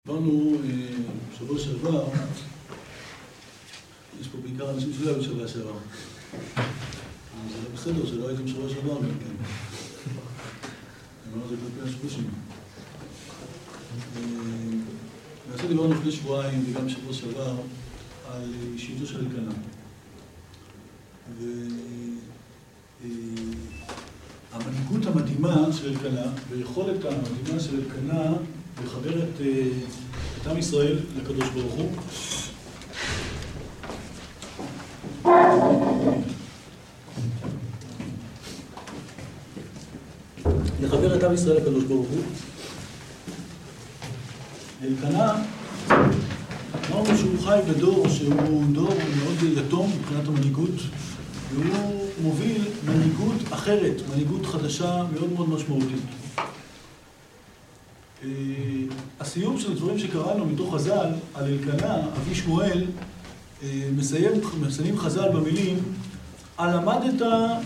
אמרנו שבוע שעבר, יש פה בעיקר אנשים שלא היו שבוע שעבר. זה לא בסדר שלא הייתם שבוע שעבר, כן. אמרנו זה כלפי השבושים. ועשה דיברנו לפני שבועיים וגם שבוע שעבר על אישיותו של אלקנה. והמנהיגות המדהימה של אלקנה ויכולת המדהימה של אלקנה לחבר את עם ישראל לקדוש ברוך הוא. לחבר את עם ישראל לקדוש ברוך הוא. אלקנה, אמרנו שהוא חי בדור שהוא דור מאוד יתום מבחינת המנהיגות, והוא מוביל מנהיגות אחרת, מנהיגות חדשה מאוד מאוד משמעותית. הסיום של הדברים שקראנו מתוך חז"ל על אלקנה, אבי שמואל, מסיימים חז"ל במילים, הלמדת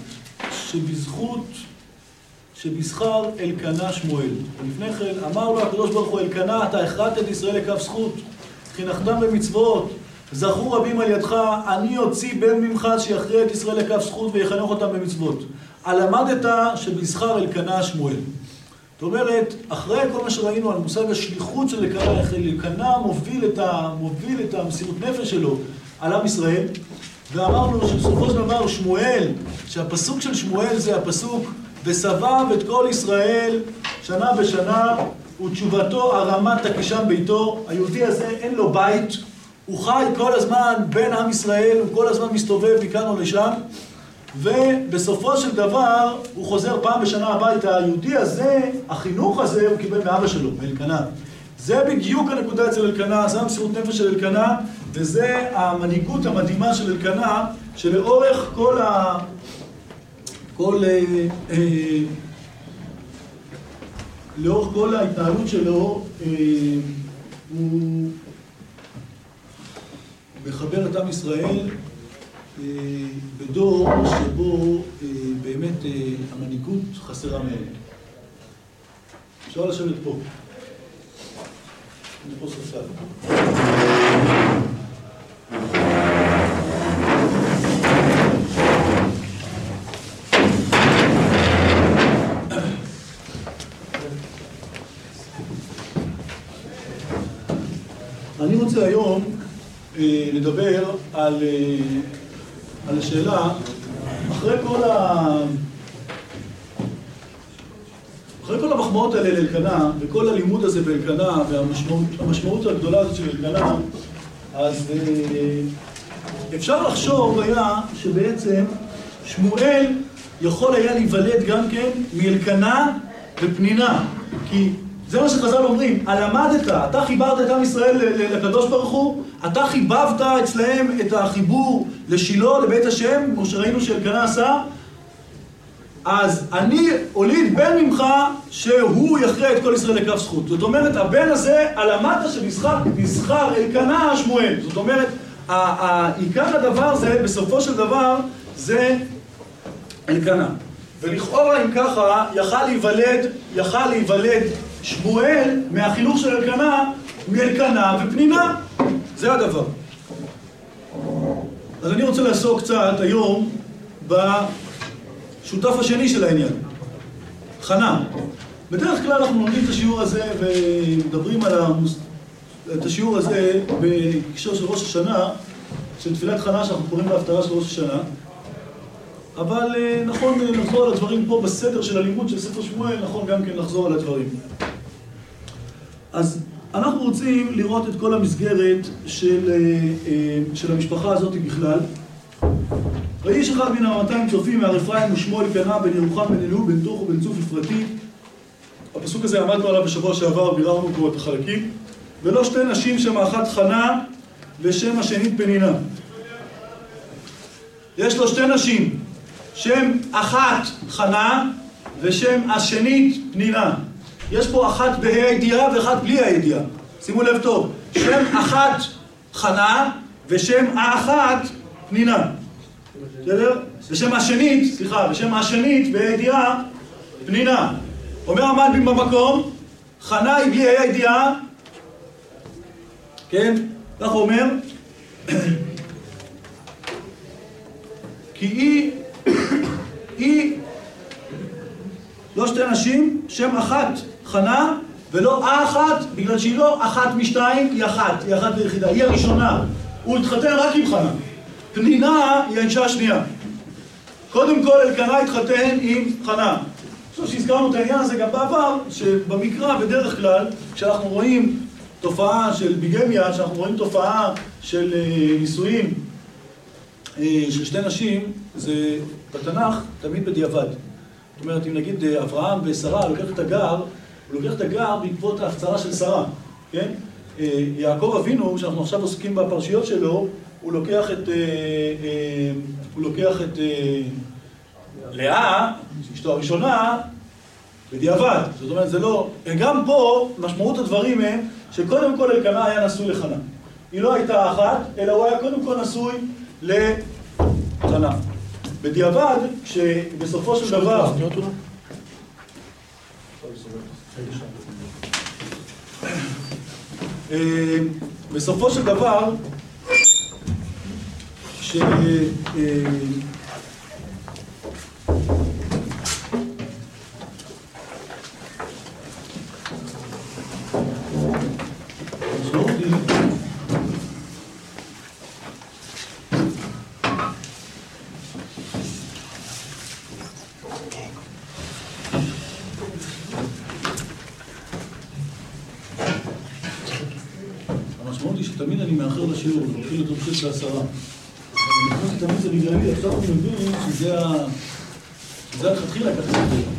שבזכר אלקנה שמואל. ולפני כן אמר לו הקדוש ברוך הוא, אלקנה, אתה הכרעת את ישראל לכף זכות, חינכתם במצוות, זכו רבים על ידך, אני אוציא בן ממך שיכריע את ישראל לכף זכות ויחנך אותם במצוות. הלמדת שבזכר אלקנה שמואל. זאת אומרת, אחרי כל מה שראינו על מושג השליחות של אלקנה, אלקנה מוביל את המסירות נפש שלו על עם ישראל, ואמרנו שבסופו של דבר שמואל, שהפסוק של שמואל זה הפסוק, וסבב את כל ישראל שנה בשנה, ותשובתו הרמת תקישם ביתו. היהודי הזה אין לו בית, הוא חי כל הזמן בין עם ישראל, הוא כל הזמן מסתובב מכאן או לשם, ובסופו של דבר הוא חוזר פעם בשנה הביתה. היהודי הזה, החינוך הזה, הוא קיבל מאבא שלו, מאלקנה. זה בדיוק הנקודה אצל אלקנה, זה המסירות נפש של אלקנה, וזה המנהיגות המדהימה של אלקנה, שלאורך לאורך כל ההתנהלות שלו, הוא מחבר את עם ישראל בדור שבו באמת המנהיגות חסרה מהם. אפשר לשבת פה. אני פה ספסל. אני רוצה היום לדבר על השאלה, אחרי כל המחמאות האלה לאלקנה, וכל הלימוד הזה באלקנה, והמשמעות הגדולה הזאת של אלקנה, אז אפשר לחשוב היה שבעצם שמואל יכול היה להיוולד גם כן מאלקנה ופנינה, כי זה מה שחז"ל אומרים, הלמדת, אתה חיברת את עם ישראל לקדוש ברוך הוא, אתה חיבבת אצלהם את החיבור לשילה, לבית השם, כמו שראינו שאלקנה עשה, אז אני הוליד בן ממך שהוא יכריע את כל ישראל לכף זכות. זאת אומרת, הבן הזה, הלמדת שבזכר אלקנה שמואל. זאת אומרת, עיקר הדבר זה, בסופו של דבר, זה אלקנה. ולכאורה, אם ככה, יכל להיוולד שמואל מהחינוך של אלקנה, מאלקנה ופנינה. זה הדבר. אז אני רוצה לעסוק קצת היום בשותף השני של העניין, חנה. בדרך כלל אנחנו לומדים את השיעור הזה ומדברים על את השיעור הזה בהקשר של ראש השנה, של תפילת חנה שאנחנו קוראים להפטרה של ראש השנה. אבל נכון לחזור על הדברים פה בסדר של הלימוד של ספר שמואל, נכון גם כן לחזור על הדברים. אז אנחנו רוצים לראות את כל המסגרת של המשפחה הזאת בכלל. ואיש אחד מן 200 צופים מהר אפרים ושמו אלקנה בן ירוחם בן אלול בן תוך ובן צוף אפרתי. הפסוק הזה עמדנו עליו בשבוע שעבר, ביררנו פה את החלקים. ולא שתי נשים, שם האחת חנה ושם השנית פנינה. יש לו שתי נשים, שם אחת חנה ושם השנית פנינה. יש פה אחת בה"א הידיעה ואחת בלי הידיעה. שימו לב טוב, שם אחת חנה ושם האחת פנינה. בסדר? ושם השנית בה"א הידיעה פנינה. אומר המלבים במקום, חנה היא בלי הידיעה כן? כך אומר, כי היא לא שתי נשים, שם אחת חנה, ולא אחת, בגלל שהיא לא אחת משתיים, היא אחת ויחידה, היא הראשונה. הוא התחתן רק עם חנה. פנינה היא האישה השנייה. קודם כל אלקנה התחתן עם חנה. עכשיו שהזכרנו את העניין הזה גם בעבר, שבמקרא בדרך כלל, כשאנחנו רואים תופעה של ביגמיה, כשאנחנו רואים תופעה של נישואים של שתי נשים, זה בתנ"ך תמיד בדיעבד. זאת אומרת, אם נגיד אברהם ושרה לוקח את הגר, הוא לוקח את הגר בעקבות ההפצרה של שרה, כן? יעקב אבינו, שאנחנו עכשיו עוסקים בפרשיות שלו, הוא לוקח את לאה, אשתו הראשונה, בדיעבד. זאת אומרת, זה לא... גם פה, משמעות הדברים הם שקודם כל אלקנה היה נשוי לחנה. היא לא הייתה אחת, אלא הוא היה קודם כל נשוי לחנה. בדיעבד, כשבסופו של דבר... בסופו של דבר, המשמעות היא שתמיד אני מאחר לשיעור, אני מתחיל אותו בשש בעשרה. אני תמיד זה בגללי, עכשיו אני מבין שזה התחילה ככה.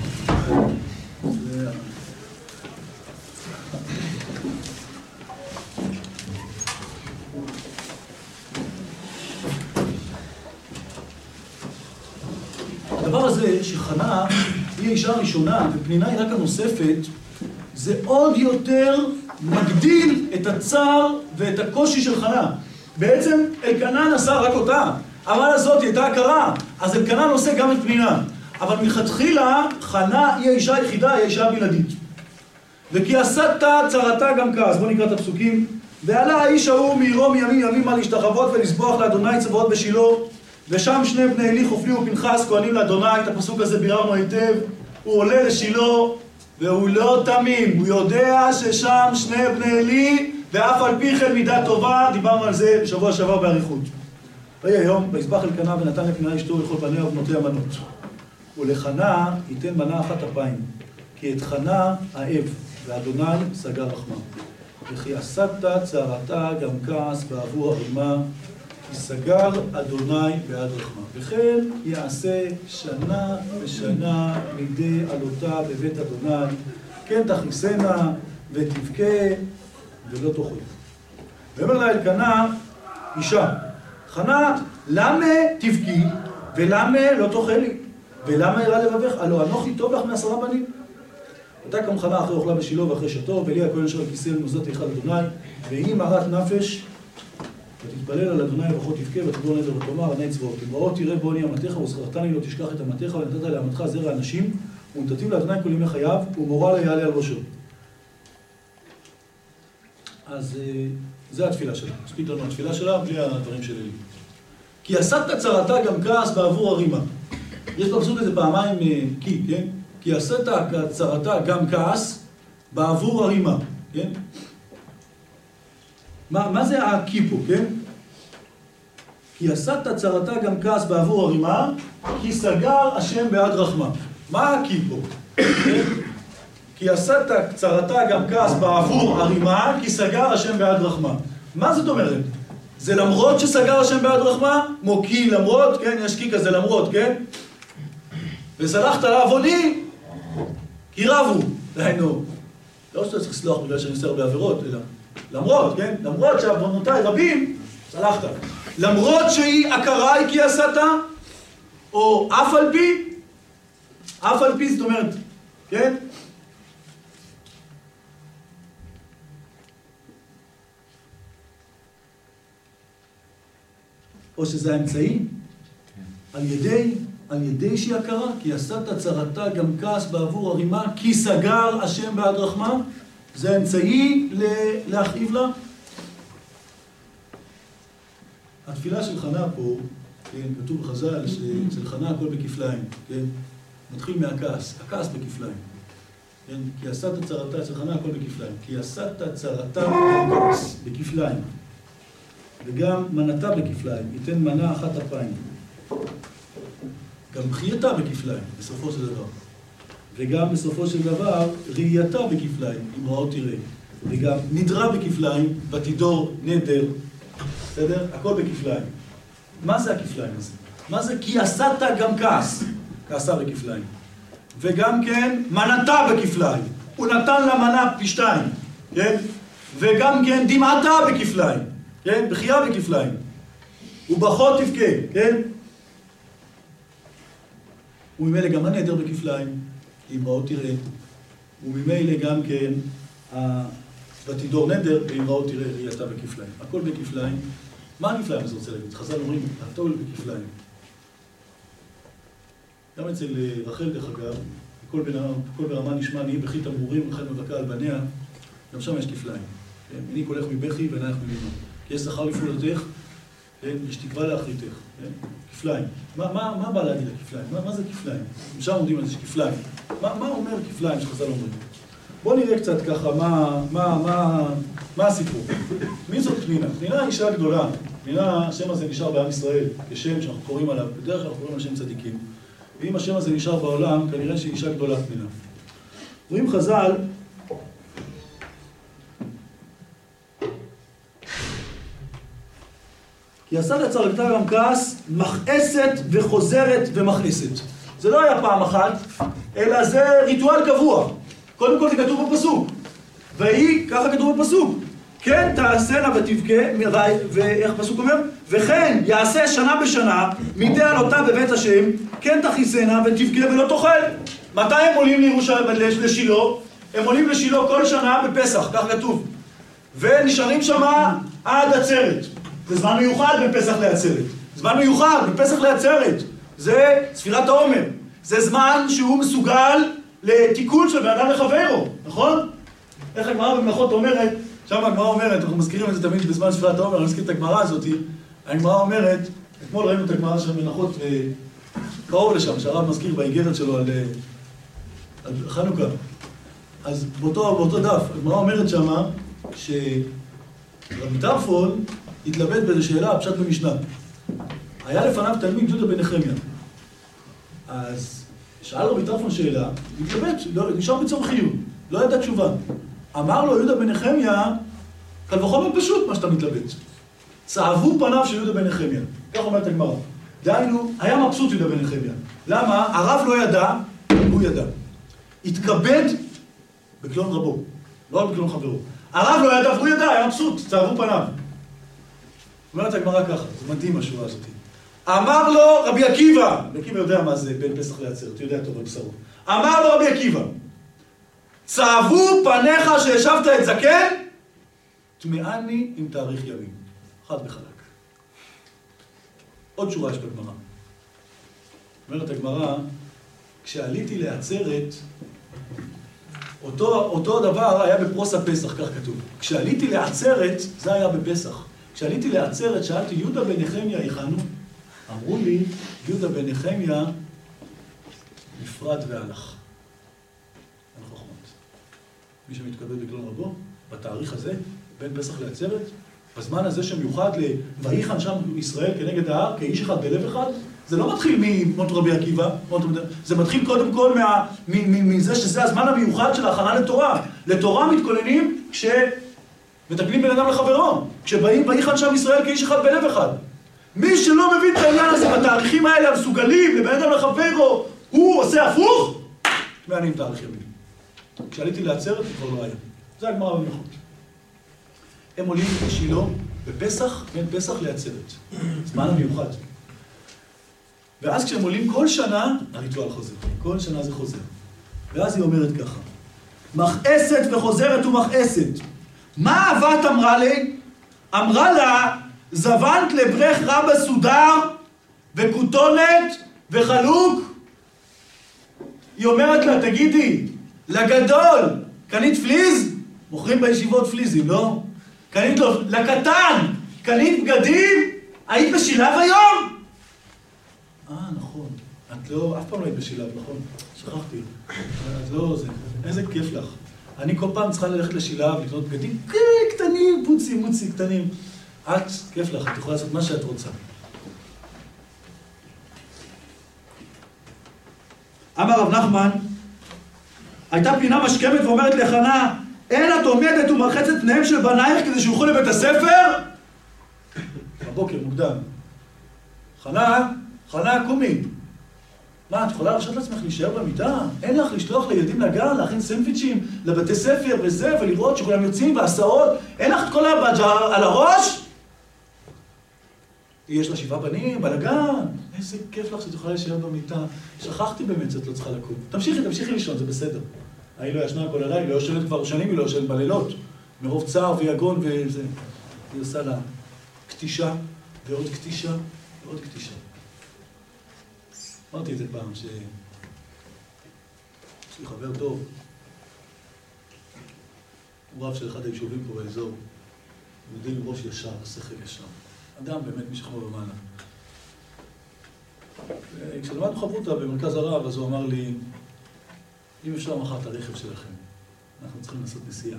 הדבר הזה שחנה היא האישה הראשונה ופנינה היא רק הנוספת, זה עוד יותר מגדיל את הצער ואת הקושי של חנה. בעצם אלקנה נשא רק אותה, אבל הזאת היא הייתה הכרה, אז אלקנה נושא גם את פנינה. אבל מלכתחילה חנה היא האישה היחידה, היא האישה הבלעדית. וכי עשת צרתה גם כעס. בואו נקרא את הפסוקים. ועלה האיש ההוא מעירו מימים ימימה להשתחוות ולסבוח לאדוני צבאות בשילה, ושם שני בני עלי חופלי ופנחס כהנים לאדוני. את הפסוק הזה ביררנו היטב. הוא עולה לשילה והוא לא תמים, הוא יודע ששם שני בני עלי ואף על פי כן מידה טובה. דיברנו על זה בשבוע שעבר באריכות. ויהי היום ויזבח אלקנה ונתן לפנינה אשתו לכל בניה ובנותיה מנות, ולחנה ייתן מנה אחת אפיים, כי את חנה אהב ואדוני סגר רחמה. וכי עשת צערתה גם כעס בעבור הרימה, כי סגר אדוני בעד רחמה. וכן יעשה שנה ושנה מידי עלותה בבית אדוני, כן תכניסנה ותבכה ולא תאכל. ואומר לה אלקנה אישה, חנה, למה תבכי ולמה לא תאכלי? ולמה יראה לבבך? הלא אנוכי טוב לך מ10 בנים. הייתה קם חנה אחרי אוכלה בשילה ואחרי שתו, ואלי הכהן אשר על כיסא למוסדת היכל אדוני, והיא מרת נפש, ותתפלל על אדוני וברכות תבכה, ותדור נדר ותאמר עיני צבאות. אמרות תראה בעוני אמתך, וזכרתני לא תשכח את אמתך, ונתת לאמתך זרע אנשים, ונתתיו לאדוני כל ימי חייו, ומורה לה יעלה על ראשו. אז זה התפילה שלה. מספיק לנו התפילה שלה בלי הדברים של אלי. כי עשת צרתה גם כעס בעבור הרימה. יש בפסוק הזה פעמיים כי, כן? כי עשת צרתה גם כעס בעבור הרימה, כן? מה זה הכי פה, כן? כי עשת צרתה גם כעס בעבור הרימה, כי סגר השם בעד רחמה. מה הכי פה? כן? כי עשת צרתה גם כעס בעבור הרימה, כי סגר השם בעד רחמה. מה זאת אומרת? זה למרות שסגר השם בעד רחמה? מוקי למרות, כן? יש קי כזה למרות, כן? וסלחת לעווני, כי רבו. דהיינו, לא שאתה צריך לסלוח בגלל שאני עושה הרבה עבירות, אלא למרות, כן? למרות שעוונותיי רבים, סלחת. למרות שהיא הכרה היא כי עשת, או אף על פי, זאת אומרת, כן? או שזה האמצעי, על ידי שהיא הכרה, כי עשת צרתה גם כעס בעבור הרימה, כי סגר השם בעד רחמה, זה האמצעי להכאיב לה. התפילה של חנה פה, כן, כתוב בחז"ל שאצל חנה הכל בכפליים, כן? מתחיל מהכעס, הכעס בכפליים. כן? כי עשת צרתה, אצל חנה הכל בכפליים. כי עשת צרתה בכעס, בכפליים. וגם מנתה בכפליים, ייתן מנה אחת אפיים. גם חייתה בכפליים, בסופו של דבר. וגם בסופו של דבר, ראייתה בכפליים, אם ראות תראה. וגם נדרה בכפליים, ותידור נדר. בסדר? הכל בכפליים. מה זה הכפליים הזה? מה זה? כי עשת גם כעס. כעסה בכפליים. וגם כן, מנתה בכפליים. הוא נתן לה מנה פי 2. כן? וגם כן, דמעתה בכפליים. כן? בחייה בכפליים. ובכות תבכה. כן? וממילא גם הנדר בכפליים. אם ראות תראה. וממילא גם כן, ותידור נדר, ואם ראות תראה ראייתה בכפליים. הכל בכפליים. מה הכפליים הזה רוצה להגיד? חז"ל אומרים, הכל בכפליים. גם אצל רחל, דרך אגב, כל ברמה נשמע, נהי בכי תמרורים, רחל מבכה על בניה, גם שם יש כפליים. מני קולך מבכי ועינייך מלינה. כי יש זכר לפעולתך, יש תקווה לאחריתך. כפליים. מה בא להגיד הכפליים? מה זה כפליים? שם עומדים על זה שכפליים. מה אומר כפליים שחז"ל אומרים? בואו נראה קצת ככה מה הסיפור. מי זאת פנינה? פנינה היא אישה גדולה. פנינה, השם הזה נשאר בעם ישראל, כשם שאנחנו קוראים עליו, בדרך כלל אנחנו קוראים על שם צדיקים. ואם השם הזה נשאר בעולם, כנראה שהיא אישה גדולה פנינה. רואים חז"ל, כי עשת צרתה גם כעס, מכעסת וחוזרת ומכעסת. זה לא היה פעם אחת, אלא זה ריטואל קבוע. קודם כל זה כתוב בפסוק. והיא, ככה כתוב בפסוק, כן תעשנה ותבכה, ואיך הפסוק אומר? וכן יעשה שנה בשנה, מדי עלותה בבית השם, כן תכיסנה ותבכה ולא תאכל. מתי הם עולים לשילה? הם עולים לשילה כל שנה בפסח, כך כתוב. ונשארים שמה עד עצרת. זה זמן מיוחד בפסח לעצרת. זמן מיוחד בפסח לעצרת. זה ספירת העומר. זה זמן שהוא מסוגל לתיקון של בן אדם לחברו, נכון? איך הגמרא במלאכות אומרת, שם הגמרא אומרת, אנחנו מזכירים את זה תמיד בזמן ספירת העומר, אני מזכיר את הגמרא הזאת, הגמרא אומרת, אתמול ראינו את הגמרא של מלאכות קרוב לשם, שהרב מזכיר באיגרת שלו על חנוכה. אז באותו דף, הגמרא אומרת שמה, שרבי טרפון התלבט באיזו שאלה, פשט במשנה. היה לפניו תלמיד יהודה בן נחמיה. אז שאל רבי טרפון שאלה, התלבט, נשאר בצורך חיוב, לא ידע תשובה. אמר לו יהודה בן נחמיה, קל וחומר פשוט מה שאתה מתלבט. צעבו פניו של יהודה בן נחמיה. כך אומרת הגמרא. דהיינו, היה מבסוט יהודה בן נחמיה. למה? הרב לא ידע, הוא ידע. התכבד בקלון רבו, לא בקלון חברו. הרב לא ידע והוא ידע, היה מבסוט, צעבו פניו. אומרת הגמרא ככה, זה מדהים השורה הזאת. אמר לו רבי עקיבא, רבי עקיבא יודע מה זה בין פסח לעצרת, הוא יודע טוב על בשרו. אמר לו רבי עקיבא, צעבו פניך שישבת את זקן, תמאני עם תאריך ימים. חד וחלק. עוד שורה יש בגמרא. אומרת הגמרא, כשעליתי לעצרת, אותו דבר היה בפרוס הפסח, כך כתוב. כשעליתי לעצרת, זה היה בפסח. כשעליתי לעצרת, שאלתי, יהודה בן נחמיה היכנו? אמרו לי, יהודה בן נחמיה נפרד והלך. אין חוכמות. מי שמתכבד בקלון רבו, בתאריך הזה, בין פסח לעצרת, בזמן הזה שמיוחד ויחן שם ישראל כנגד ההר, כאיש אחד בלב אחד, זה לא מתחיל ממות רבי עקיבא, זה מתחיל קודם כל מזה שזה הזמן המיוחד של ההכנה לתורה. לתורה מתכוננים כשמתקנים בן אדם לחברו, כשבאים ויחן שם ישראל כאיש אחד בלב אחד. מי שלא מבין את העניין הזה, בתאריכים האלה המסוגלים לבן אדם לחברו, הוא עושה הפוך, מעניין תאריך ימים. כשעליתי לעצרת, זה כבר לא היה. זה הגמרא במלאכות. הם עולים לשילה בפסח, בין פסח לעצרת. זמן המיוחד. ואז כשהם עולים כל שנה, הריטואל חוזר. כל שנה זה חוזר. ואז היא אומרת ככה, מכעסת וחוזרת ומכעסת. מה אהבת אמרה לי? אמרה לה, זבנת לברך רבא סודר וכותונת וחלוק. היא אומרת לה, תגידי, לגדול, קנית פליז? מוכרים בישיבות פליזים, לא? קנית לו, לקטן, קנית בגדים? היית בשילב היום? נכון. את לא, אף פעם לא היית בשילב, נכון? שכחתי. את לא זה. איזה כיף לך. אני כל פעם צריכה ללכת לשילב, לקנות בגדים קטנים, מוצי קטנים. את, כיף לך, את יכולה לעשות מה שאת רוצה. אמר רב נחמן, הייתה פנינה משכמת ואומרת לחנה, אין את עומדת ומרחצת פניהם של בנייך כדי שילכו לבית הספר? בבוקר מוקדם. חנה, קומי. מה, את יכולה להרשות לעצמך להישאר במיטה? אין לך לשלוח לילדים לגן, להכין סנדוויצ'ים לבתי ספר וזה, ולראות שכולם יוצאים בהסעות? אין לך את כל הבג'ר על הראש? יש לה 7 בנים, בלגן. איזה כיף לך שאת יכולה להישאר במיטה. שכחתי באמת שאת לא צריכה לקום. תמשיכי לישון, זה בסדר. אני לא ישנה כל הלילה, לא יושנת כבר שנים, היא לא יושנת בלילות. מרוב צער ויגון וזה. היא עושה לה קטישה, ועוד קטישה, ועוד קטישה. אמרתי את זה פעם, יש לי חבר טוב, הוא רב של אחד היישובים פה באזור, יהודי עם ראש ישר, שכל ישר. אדם באמת משכמו ומעלה. כשלמדנו חברותא במרכז הרב, אז הוא אמר לי, אם אפשר מחר את הרכב שלכם, אנחנו צריכים לעשות נסיעה.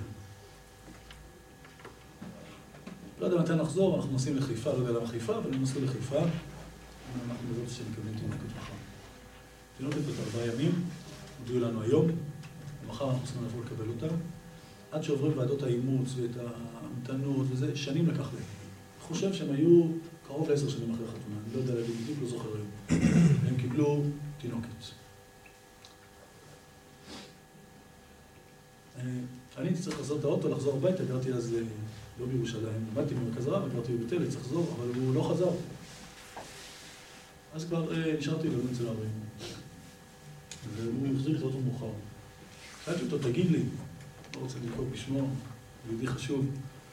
לא יודע מתי נחזור, אנחנו נוסעים לחיפה, לא יודע למה חיפה, אבל נוסעים לחיפה. אנחנו בזאת שמקבלים תינוקת מחר. תינוקת בת 4 ימים, הודיעו לנו היום, ומחר אנחנו צריכים לבוא לקבל אותה. עד שעוברים ועדות האימוץ ואת ההמתנות וזה, שנים לקח להם. אני חושב שהם היו קרוב ל10 שנים אחרי החתונה, אני לא יודע להגיד, בדיוק לא זוכר היום. הם קיבלו תינוקת. אני הייתי צריך לחזור את האוטו, לחזור הביתה, גרתי אז לא בירושלים, למדתי במרכז הרב, גרתי בבית אל, צריך לחזור, אבל הוא לא חזר. אז כבר נשארתי לבן אצל ההורים. והוא החזיר את האוטו מאוחר. שאלתי אותו, תגיד לי, לא רוצה לנקוב בשמו, יהודי חשוב.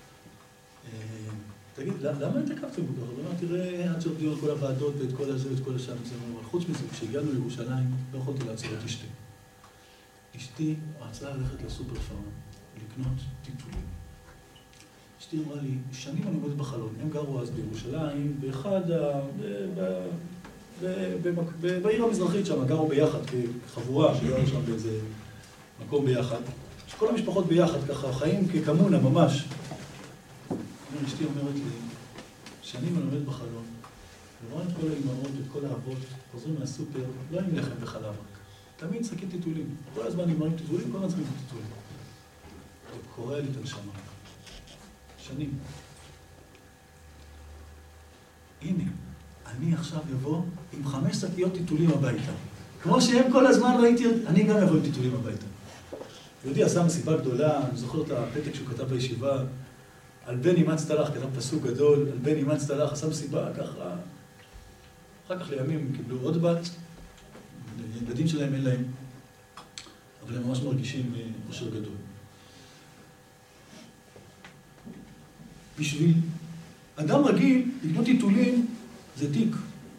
תגיד, למה התעכבתם כל כך? הוא אומר, תראה, עד שהודיעו כל הוועדות ואת כל הזה ואת כל השם. אבל חוץ מזה, כשהגענו לירושלים, לא יכולתי לעצור את אשתי. אשתי רצה ללכת לסופר פארם, לקנות טיטולים. אשתי אמרה לי, שנים אני עומד בחלון, הם גרו אז בירושלים, בעיר המזרחית שם, גרו ביחד כחבורה, שגרו שם באיזה מקום ביחד. שכל המשפחות ביחד, ככה, חיים כקמונה ממש. אשתי אומרת לי, שנים אני עומד בחלון, ורואה את כל האימהות, את כל האבות, חוזרים מהסופר, לא עם לחם וחלב רק. תמיד שקית טיטולים. כל הזמן נגמרים טיטולים, כל הזמן צריכים טיטולים. זה קורא לי את הנשמה. שנים. הנה, אני עכשיו אבוא עם 5 שקיות טיטולים הביתה. כמו שהם כל הזמן ראיתי, אני גם אבוא עם טיטולים הביתה. יהודי עשה מסיבה גדולה, אני זוכר את הפתק שהוא כתב בישיבה, על בן אימצת לך, כתב פסוק גדול, על בן אימצת לך, עשה מסיבה ככה. אחר כך לימים קיבלו עוד בת, הילדים שלהם אין להם, אבל הם ממש מרגישים אושר גדול. בשביל אדם רגיל, לקנות טיטולים זה תיק.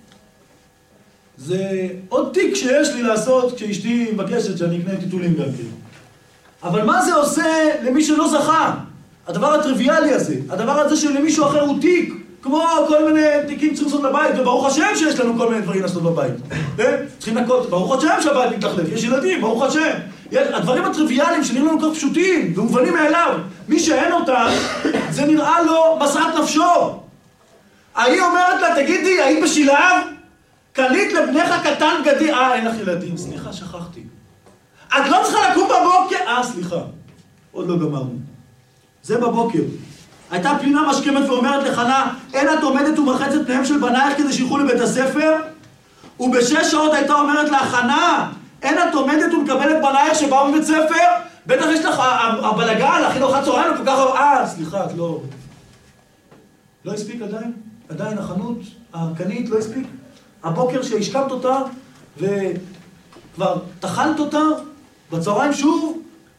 זה עוד תיק שיש לי לעשות כשאשתי מבקשת שאני אקנה טיטולים גם כן. אבל מה זה עושה למי שלא זכה? הדבר הטריוויאלי הזה, הדבר הזה שלמישהו אחר הוא תיק, כמו כל מיני תיקים צריכים לעשות בבית, וברוך השם שיש לנו כל מיני דברים לעשות בבית. צריכים לקרות, ברוך השם שהבית מתחלף, יש ילדים, ברוך השם. הדברים הטריוויאליים שנראים לנו כל פשוטים, ומובנים מאליו, מי שאין אותם, זה נראה לו משאת נפשו. היא אומרת לה, תגידי, היית בשילב? קנית לבנך קטן בגדי, אין לך ילדים, סליחה, שכחתי. את לא צריכה לקום בבוקר, סליחה, עוד לא גמרנו. זה בבוקר. הייתה פנינה משכמת ואומרת לחנה, אין את עומדת ומרחצת פניהם של בנייך כדי שילכו לבית הספר? וב6 שעות הייתה אומרת לה, חנה, אין את עומדת ומקבלת בנייך שבאו מבית ספר? בטח יש לך הבלגה, להכין ארוחת צהריים וכל כך... סליחה, את לא... לא הספיק עדיין? עדיין החנות, הקנית לא הספיק? הבוקר שהשכמת אותה וכבר תחלת אותה, בצהריים שוב?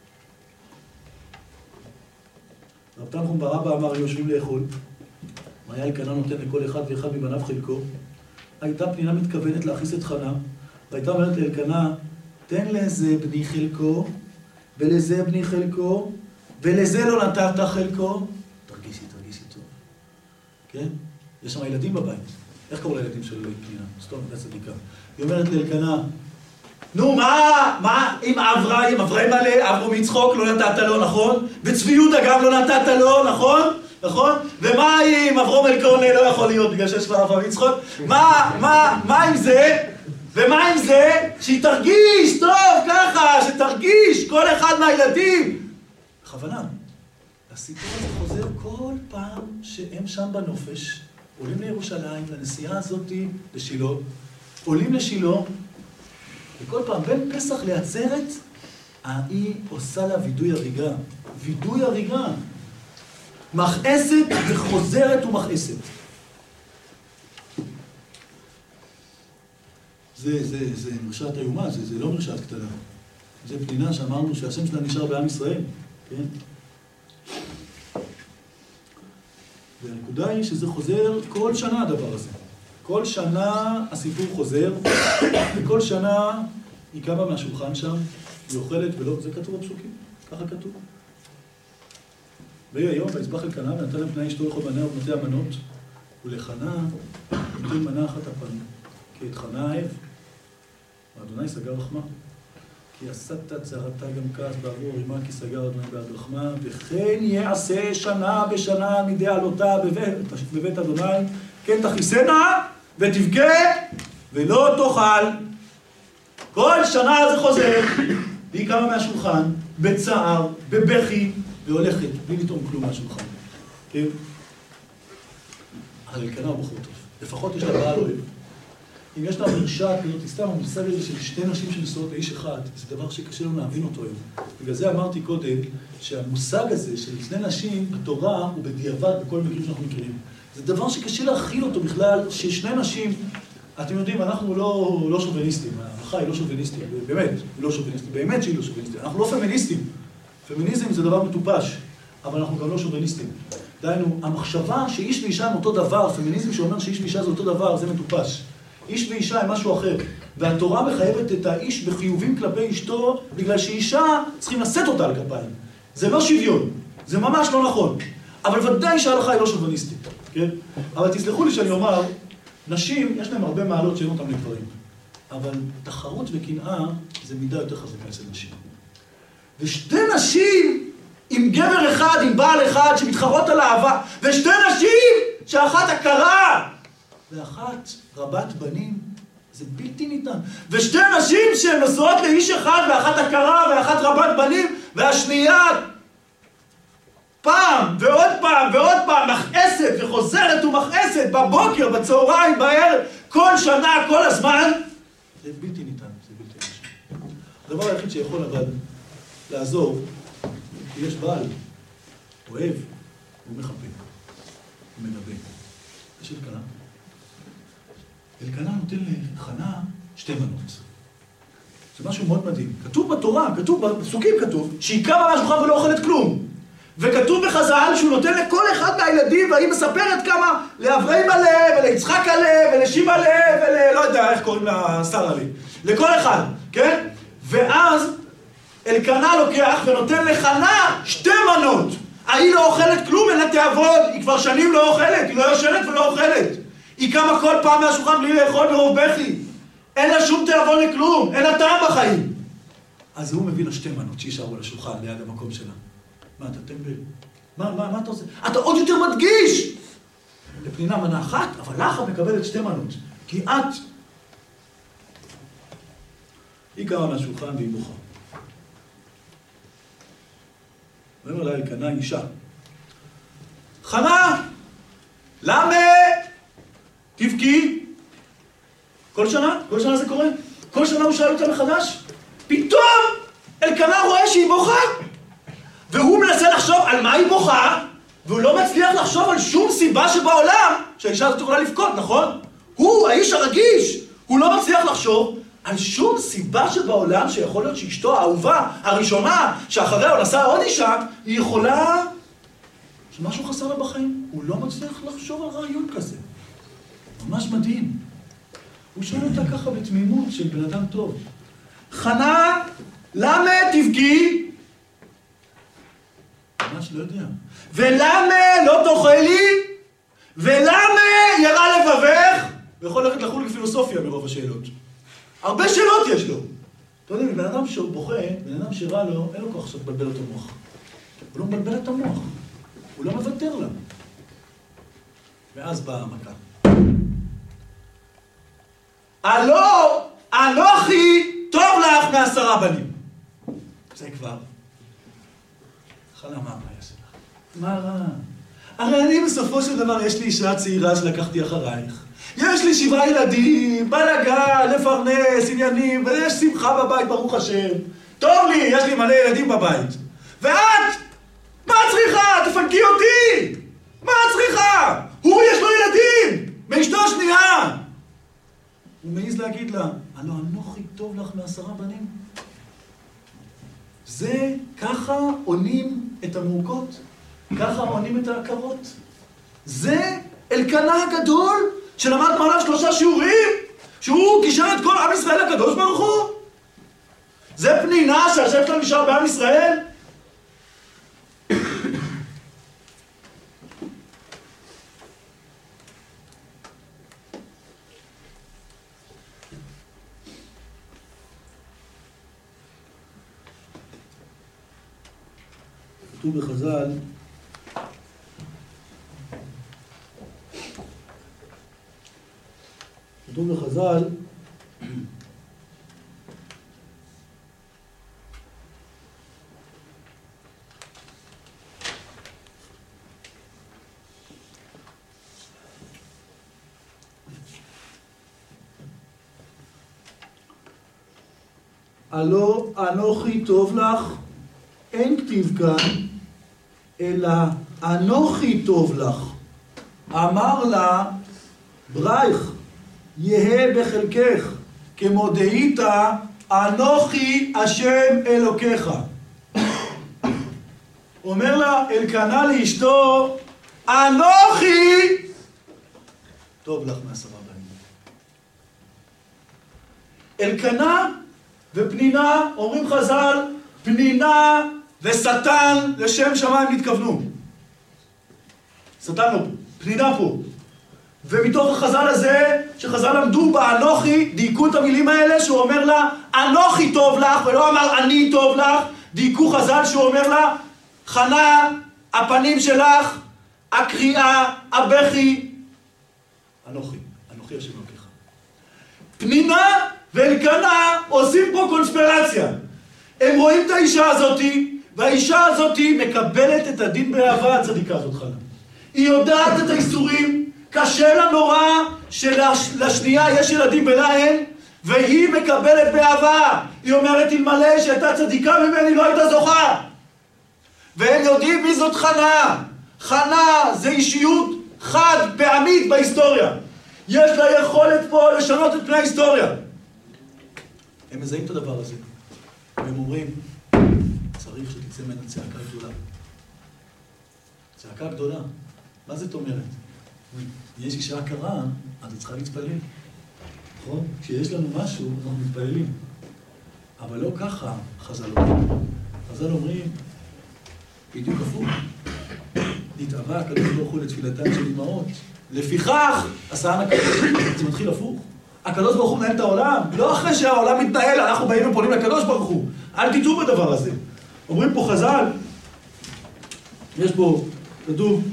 רב תנחום בר אבא אמר, יושבים לאכול. היה אלקנה נותן לכל אחד ואחד מבניו חלקו. הייתה פנינה מתכוונת להכניס את חנה, והייתה אומרת לאלקנה, תן לזה בני חלקו, ולזה בני חלקו, ולזה לא נתת חלקו. תרגישי טוב. כן? יש שם ילדים בבית. איך קראו לילדים של פנינה? סתום, את הצדיקה. היא אומרת לאלקנה, נו, מה, עם אברהם מלא, אברהם יצחוק לא נתת לו, נכון? וצבי יהודה גם לא נתת לו, נכון? ומה עם אברהם אלקונה לא יכול להיות בגלל שיש כבר אברהם יצחוק? מה עם זה? ומה עם זה? שהיא תרגיש טוב ככה, שתרגיש כל אחד מהילדים. בכוונה, הסיפור הזה חוזר כל פעם שהם שם בנופש, עולים לירושלים, לנסיעה הזאת, לשילה, עולים לשילה, וכל פעם בין פסח לעצרת, היא עושה לה וידוי הריגה. וידוי הריגה. מכעסת וחוזרת ומכעסת. זה מרשעת איומה, זה לא מרשעת קטנה. זה פנינה שאמרנו שהשם שלה נשאר בעם ישראל, כן? והנקודה היא שזה חוזר כל שנה הדבר הזה. כל שנה הסיפור חוזר, וכל שנה היא קמה מהשולחן שם, היא אוכלת ולא, זה כתוב בפסוקים, ככה כתוב. והיא היום, ויזבח אלקנה ונתן להם פני אשתו לכל בניה ובנותיה המנות, ולחנה נותן מנה אחת הפעם, כי את חנה אהב, ואדוני סגר רחמה. כי עשת צרתה גם כעס בעבור רימה, כי סגר אדוני בעד רחמה, וכן יעשה שנה בשנה מדי עלותה בבית אדוני, כן תכיסנה ותבכה ולא תאכל. כל שנה זה חוזר, והיא קמה מהשולחן, בצער, בבכי, והולכת, בלי לטעום כלום מהשולחן. כן? אבל אלקנה הוא בחור טוב. לפחות יש לה בעל אוהב. אם יש לה מרשעת, סתם המושג הזה של שתי נשים שנשואות לאיש אחד, זה דבר שקשה לנו להבין אותו היום. בגלל זה אמרתי קודם, שהמושג הזה של שני נשים בתורה הוא בדיעבד בכל מקרים שאנחנו מכירים. זה דבר שקשה להכיל אותו בכלל, ששני נשים, אתם יודעים, אנחנו לא שוביניסטים, ההלכה היא לא שוביניסטית, באמת, היא לא שוביניסטית, באמת שהיא לא שוביניסטית. אנחנו לא פמיניסטים. פמיניזם זה דבר מטופש, אבל אנחנו גם לא שוביניסטים. דהיינו, המחשבה שאיש ואישה הם אותו דבר, פמיניזם שאומר שאיש ואישה זה אותו דבר, זה מטופש. איש ואישה הם משהו אחר, והתורה מחייבת את האיש בחיובים כלפי אשתו, בגלל שאישה צריכים לשאת אותה על כפיים. זה לא שוויון, זה ממש לא נכון. אבל ודאי שההלכה היא לא שוביניסטית, כן? אבל תסלחו לי שאני אומר, נשים, יש להם הרבה מעלות שאין אותם לגברים. אבל תחרות וקנאה זה מידה יותר חזקה אצל נשים. ושתי נשים עם גבר אחד, עם בעל אחד, שמתחרות על אהבה, ושתי נשים שאחת הכרה, ואחת רבת בנים, זה בלתי ניתן. ושתי נשים שהן נשואות לאיש אחד, ואחת הכרה, ואחת רבת בנים, והשנייה פעם, ועוד פעם, ועוד פעם, מכעסת וחוזרת ומכעסת, בבוקר, בצהריים, בערב, כל שנה, כל הזמן, זה בלתי ניתן, זה בלתי ניתן. הדבר היחיד שיכול אבל לעזור, כי יש בעל, אוהב, הוא מחפה, הוא מנבא. יש אלקנה. אלקנה נותן לחנה שתי מנות. זה משהו מאוד מדהים. כתוב בתורה, כתוב בפסוקים כתוב, שהיא קמה מהשולחן ולא אוכלת כלום. וכתוב בחז"ל שהוא נותן לכל אחד מהילדים, והיא מספרת כמה לאברהם מלא, וליצחק מלא, ולשיבה מלא, ולא יודע איך קוראים לה שרה לי. לכל אחד, כן? ואז אלקנה לוקח ונותן לחנה שתי מנות. היא לא אוכלת כלום, אין לה תיאבון, היא כבר שנים לא אוכלת, היא לא יושנת ולא אוכלת. היא קמה כל פעם מהשולחן בלי לאכול מרוב בכי. אין לה שום תיאבון לכלום, אין לה טעם בחיים. אז הוא מביא לה שתי מנות שישארו על השולחן ליד המקום שלה. מה אתה טמבל? מה אתה עושה? אתה עוד יותר מדגיש! לפנינה מנה אחת, אבל לך את מקבלת שתי מנות. כי את... היא קמה מהשולחן והיא בוכה. ואומר לה אלקנה אישה. חנה! למה? תבכי. כל שנה זה קורה. כל שנה הוא שאל אותה מחדש. פתאום אלקנה רואה שהיא בוכה. והוא מנסה לחשוב על מה היא בוכה, והוא לא מצליח לחשוב על שום סיבה שבעולם שהאישה הזאת יכולה לבכות, נכון? הוא, האיש הרגיש, הוא לא מצליח לחשוב על שום סיבה שבעולם שיכול להיות שאשתו האהובה הראשונה, שאחריה הוא נסע עוד אישה, היא יכולה... שמשהו חסר לה בחיים. הוא לא מצליח לחשוב על רעיון כזה. ממש מדהים. הוא שואל אותה ככה בתמימות של בן אדם טוב. חנה, למה תבכי? ממש לא יודע. ולמה לא תאכלי? ולמה הוא יכול ללכת לחוג לפילוסופיה מרוב השאלות. הרבה שאלות יש לו. אתה יודע, בן אדם שבוכה, בן אדם שרע לו, אין לו כוח עכשיו לבלבל את המוח. הוא לא מבלבל את המוח. הוא לא מוותר לה. ואז באה המכה. הלא, אנוכי טוב לך מ10 בנים. זה כבר. חלה, מה הבעיה שלך? מה רע? הרי אני בסופו של דבר, יש לי אישה צעירה שלקחתי אחרייך. יש לי 7 ילדים, בלגן, לפרנס, עניינים, ויש שמחה בבית, ברוך השם. טוב לי, יש לי מלא ילדים בבית. ואת? מה את צריכה? תפנקי אותי! מה את צריכה? הוא יש לו ילדים! מאשתו השנייה! הוא מעיז להגיד לה, הלא אנוכי טוב לך מ10 בנים. זה ככה עונים את המורכות, ככה עונים את ההכרות. זה אלקנה הגדול שלמד מעליו 3 שיעורים, שהוא קישר את כל עם ישראל הקדוש ברוך הוא. זה פנינה שהשם שלנו נשאר בעם ישראל. כתוב בחז"ל, הלא אנוכי טוב לך, אין כתיב כאן, אלא אנוכי טוב לך. אמר לה, ברייך, יהא בחלקך, כמו דהית, אנוכי השם אלוקיך. אומר לה אלקנה לאשתו, אנוכי טוב לך מ10 בנים. אלקנה ופנינה, אומרים חז"ל, פנינה ושטן לשם שמיים נתכוונו. שטן לא פה, פנינה פה. ומתוך החז"ל הזה, שחז"ל למדו באנוכי, דייקו את המילים האלה, שהוא אומר לה, אנוכי טוב לך, ולא אמר אני טוב לך, דייקו חז"ל שהוא אומר לה, חנה, הפנים שלך, הקריאה, הבכי, אנוכי, אנוכי השם אלוקיך. פנינה ואלקנה עושים פה קונספירציה. הם רואים את האישה הזאת, והאישה הזאת מקבלת את הדין באהבה, הצדיקה הזאת חנה. היא יודעת את האיסורים, קשה לה נורא שלשנייה יש ילדים בלהן, והיא מקבלת באהבה. היא אומרת, אלמלא שהייתה צדיקה ממני לא הייתה זוכה. והם יודעים מי זאת חנה. חנה זה אישיות חד פעמית בהיסטוריה. יש לה יכולת פה לשנות את פני ההיסטוריה. הם מזהים את הדבר הזה. והם אומרים, צריך שתצא ממנה צעקה גדולה. צעקה גדולה. מה זאת אומרת? יש אישה קרה, אז היא צריכה להתפלל. נכון? כשיש לנו משהו, אנחנו מתפללים. אבל לא ככה חז"ל אומרים. חז"ל אומרים, בדיוק הפוך. נתאווה הקדוש ברוך הוא לתפילתן של אמהות. לפיכך, עשה הקדוש, זה מתחיל הפוך. הקדוש ברוך הוא מנהל את העולם, לא אחרי שהעולם מתנהל, אנחנו באים ופונים לקדוש ברוך הוא. אל תטעו בדבר הזה. אומרים פה חז"ל, יש פה, כתוב,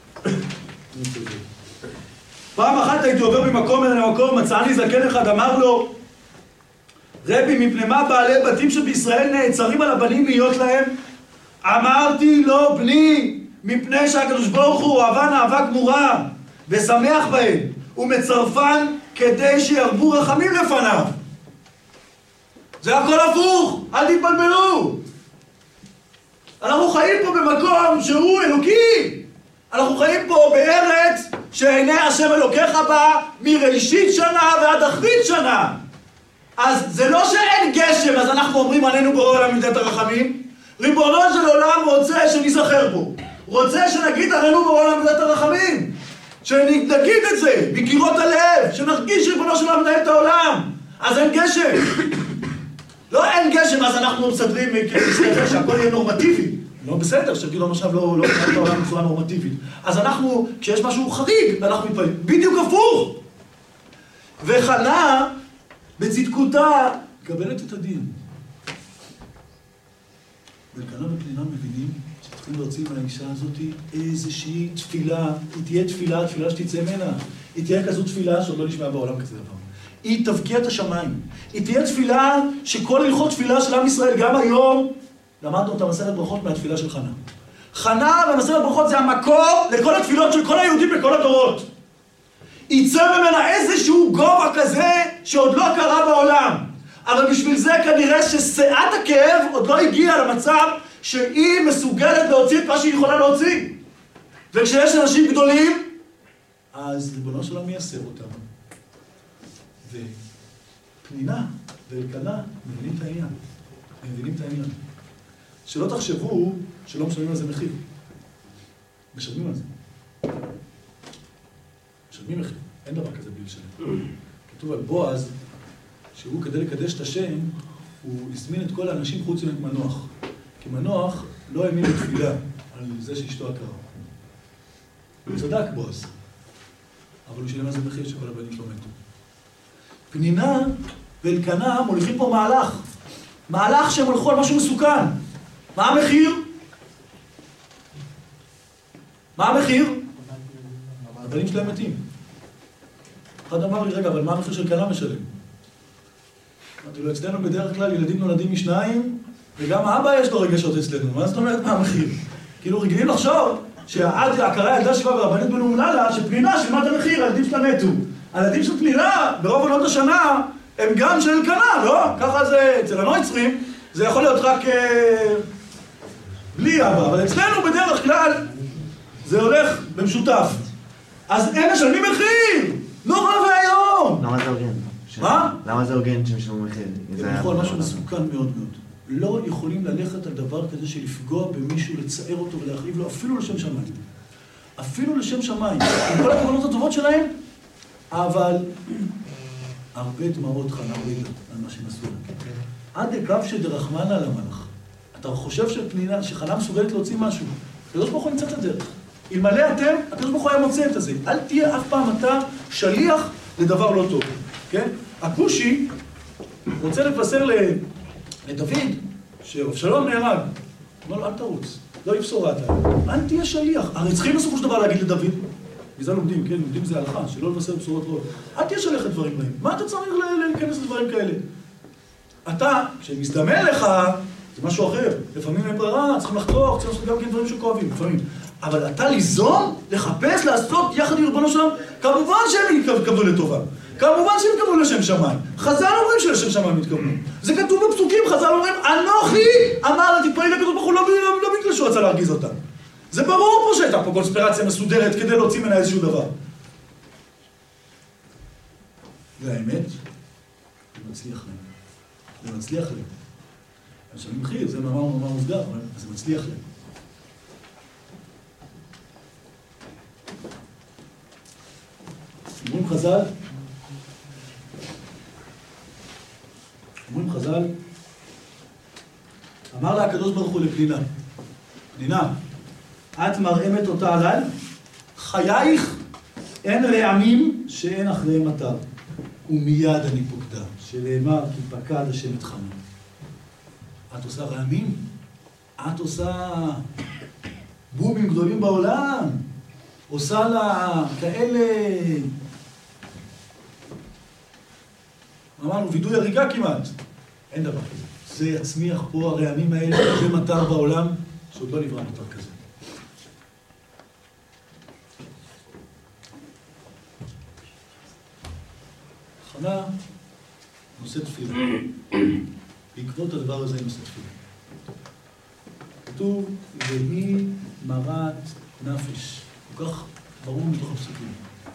פעם אחת הייתי עובר ממקום אל המקום, מצאני זקן אחד, אמר לו, רבי, מפני מה בעלי בתים שבישראל נעצרים על הבנים להיות להם? אמרתי לו, בני, מפני שהקדוש ברוך הוא אוהבן אהבה גמורה, ושמח בהם, ומצרפן כדי שירבו רחמים לפניו. זה הכל הפוך, אל תתבלבלו. אנחנו חיים פה במקום שהוא אלוקי. אנחנו חיים פה בארץ שעיני השם אלוקיך בה מראשית שנה ועד אחרית שנה. אז זה לא שאין גשם, אז אנחנו אומרים עלינו בורא עולם מידת הרחמים. ריבונו של עולם רוצה שנזכר בו. רוצה שנגיד עלינו בורא עולם מידת הרחמים. שנגיד את זה בקירות הלב, שנרגיש ריבונו של עולם מנהל את העולם. אז אין גשם. לא אין גשם, אז אנחנו מסדרים שהכל יהיה נורמטיבי. לא בסדר, שגילו עכשיו לא מנהל את העולם בצורה נורמטיבית. אז אנחנו, כשיש משהו חריג, אנחנו מתפעלים. בדיוק הפוך. וחנה בצדקותה מקבלת את הדין. ואלקנה ופנינה מבינים שצריכים להוציא מהאישה הזאת איזושהי תפילה. היא תהיה תפילה שתצא ממנה. היא תהיה כזו תפילה שעוד לא נשמעה בעולם כזה דבר. היא תבקיע את השמיים. היא תהיה תפילה שכל הלכות תפילה של עם ישראל, גם היום, למדנו את המסכת ברכות מהתפילה של חנה. חנה במסכת ברכות זה המקור לכל התפילות של כל היהודים בכל הדורות. יצא ממנה איזשהו גובה כזה שעוד לא קרה בעולם. אבל בשביל זה כנראה ששאת הכאב עוד לא הגיעה למצב שהיא מסוגלת להוציא את מה שהיא יכולה להוציא. וכשיש אנשים גדולים, אז ריבונו של עולם מייסר אותם. ופנינה ואלקנה מבינים את העניין. הם מבינים את העניין. שלא תחשבו שלא משלמים על זה מחיר. משלמים על זה. משלמים מחיר. אין דבר כזה בלי לשלם. כתוב על בועז, שהוא כדי לקדש את השם, הוא הזמין את כל האנשים חוץ מנוח. כי מנוח לא האמין בתפילה על זה שאשתו עקרה. הוא צדק בועז. אבל הוא שילם על זה מחיר שכל הבנים שלו מתו. פנינה ואלקנה מוליכים פה מהלך. מהלך שהם הולכו על משהו מסוכן. מה המחיר? מה המחיר? הבנים שלהם מתים. אחד אמר לי, רגע, אבל מה המחיר של אלקנה משלם? אמרתי לו, אצלנו בדרך כלל ילדים נולדים משניים, וגם האבא יש לו רגשות אצלנו. מה זאת אומרת מה המחיר? כאילו רגילים לחשוב שעד ההכרה ילדה שבא ברבנית בן אומללה, שפנינה שילמה את המחיר, הילדים שלה מתו. הילדים של פנינה, ברוב עונות השנה, הם גם של אלקנה, לא? ככה זה אצל הנויצרים, זה יכול להיות רק בלי אבא, אבל אצלנו בדרך כלל זה הולך במשותף. אז הם משלמים מחיר! נורא והיום! למה זה הוגן? מה? למה זה הוגן שמשלמים מחיר? זה יכול משהו מסוכן מאוד מאוד. לא יכולים ללכת על דבר כזה של לפגוע במישהו, לצער אותו ולהחריב לו, אפילו לשם שמיים. אפילו לשם שמיים. עם כל הכוונות הטובות שלהם, אבל הרבה דמעות חנה רגע על מה שהם עשו להם. עד לקו שדרחמנה על המלאך. אתה חושב שחנה מסוגלת להוציא משהו. הקדוש ברוך הוא ימצא את הדרך. אלמלא אתם, הקדוש ברוך הוא היה מוצא את הזה. אל תהיה אף פעם אתה שליח לדבר לא טוב. כן? הכושי רוצה לבשר לדוד שאבשלום נהרג. אמר לו, אל תרוץ, לא יבשורה אתה. אל תהיה שליח. הרי צריכים בסופו של דבר להגיד לדוד. מזה לומדים, כן? לומדים זה הלכה, שלא לבשר בשורות רעות. אל תהיה שליח את דברים בהם. מה אתה צריך להיכנס לדברים כאלה? אתה, כשמזדמן לך, זה משהו אחר. לפעמים אין ברירה, צריכים לחתוך, צריכים לעשות גם כן דברים שכואבים, לפעמים. אבל אתה ליזום, לחפש, לעשות יחד עם ריבונו שלום, כמובן שהם יתכוונו לטובה. כמובן שהם יתכוונו לשם שמיים. חז"ל אומרים שלשם שמיים יתכוונו. זה כתוב בפסוקים, חז"ל אומרים, אנוכי אמר לתתפלי לקדוש ברוך הוא, לא בגלל שהוא רצה להרגיז אותם. זה ברור פה שהייתה פה קונספירציה מסודרת כדי להוציא ממנה איזשהו דבר. והאמת, זה מצליח להם. זה מצליח להם. עכשיו מחיר, זה מאמר מוסגר, אבל זה מצליח להם. אומרים חז"ל, אמר לה הקדוש ברוך הוא לפנינה, פנינה, את מרעמת אותה עליי, חייך אין רעמים שאין אחריהם אתר, ומיד אני פוקדה, שלאמר כי פקד השם את חנה. את עושה רעמים? את עושה בומים גדולים בעולם? עושה לה כאלה... אמרנו, וידוי הריגה כמעט. אין דבר כזה. זה יצמיח פה הרעמים האלה, זה מטר בעולם, שעוד לא נברא מטר כזה. חנה נושא תפילה. בעקבות הדבר הזה היא נושא תפילה. כתוב, והיא מרת נפש. כל כך ברור מתוך הפסוקים.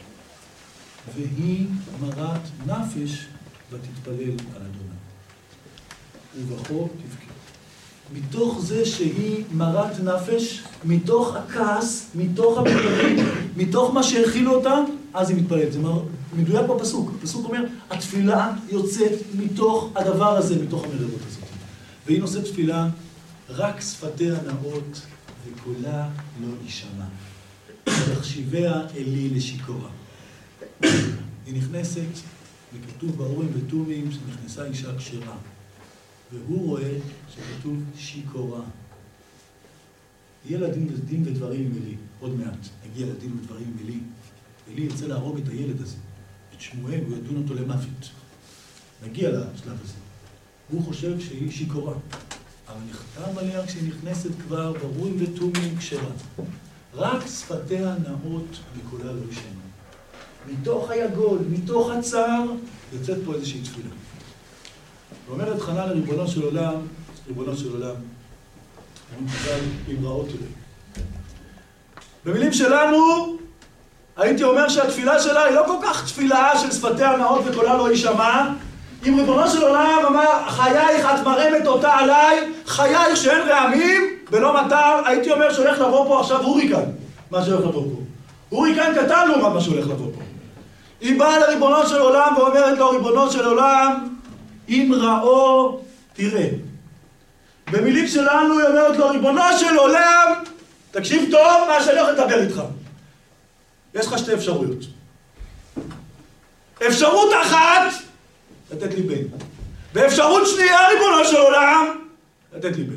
והיא מרת נפש ותתפלל על אדוני. ובכו תבכה. מתוך זה שהיא מרת נפש, מתוך הכעס, מתוך הפללים, מתוך מה שהכילו אותה, אז היא מתפללת. זה מדויק בפסוק. הפסוק אומר, התפילה יוצאת מתוך הדבר הזה, מתוך המרירות הזאת. והיא נושאת תפילה, רק שפתיה נאות וקולה לא יישמע. ותחשיביה אלי לשיכורה. היא נכנסת וכתוב באורים ותומים שנכנסה אישה כשרה. והוא רואה שכתוב שיכורה. יהיה לה דין ודברים עם אלי, עוד מעט. נגיע לדין ודברים עם אלי. אלי ירצה להרוג את הילד הזה, את שמואל, הוא ידון אותו למוות. נגיע לשלב הזה. הוא חושב שהיא שיכורה. אבל נכתב עליה כשהיא נכנסת כבר באורים ותומים כשרה. רק שפתיה נאות וקולה לא ישנה. מתוך היגון, מתוך הצער, יוצאת פה איזושהי תפילה. ואומרת חנה לריבונו של עולם, ריבונו של עולם, אני חזל עם רעות אלה. במילים שלנו, הייתי אומר שהתפילה שלה היא לא כל כך תפילה של שפתיה נאות וקולה לא יישמע. אם ריבונו של עולם אמר, חייך את מרמת אותה עליי, חייך שאין רעמים ולא מטר, הייתי אומר שהולך לבוא פה עכשיו הוריקן. מה שהולך לבוא פה. הוריקן קטן לעומת מה שהולך לבוא פה. היא באה לריבונו של עולם ואומרת לו, ריבונו של עולם, אם ראו, תראה. במילים שלנו היא אומרת לו, ריבונו של עולם, תקשיב טוב מה שאני הולך לדבר איתך. יש לך שתי אפשרויות. אפשרות אחת, לתת לי בן. ואפשרות שנייה, ריבונו של עולם, לתת לי בן.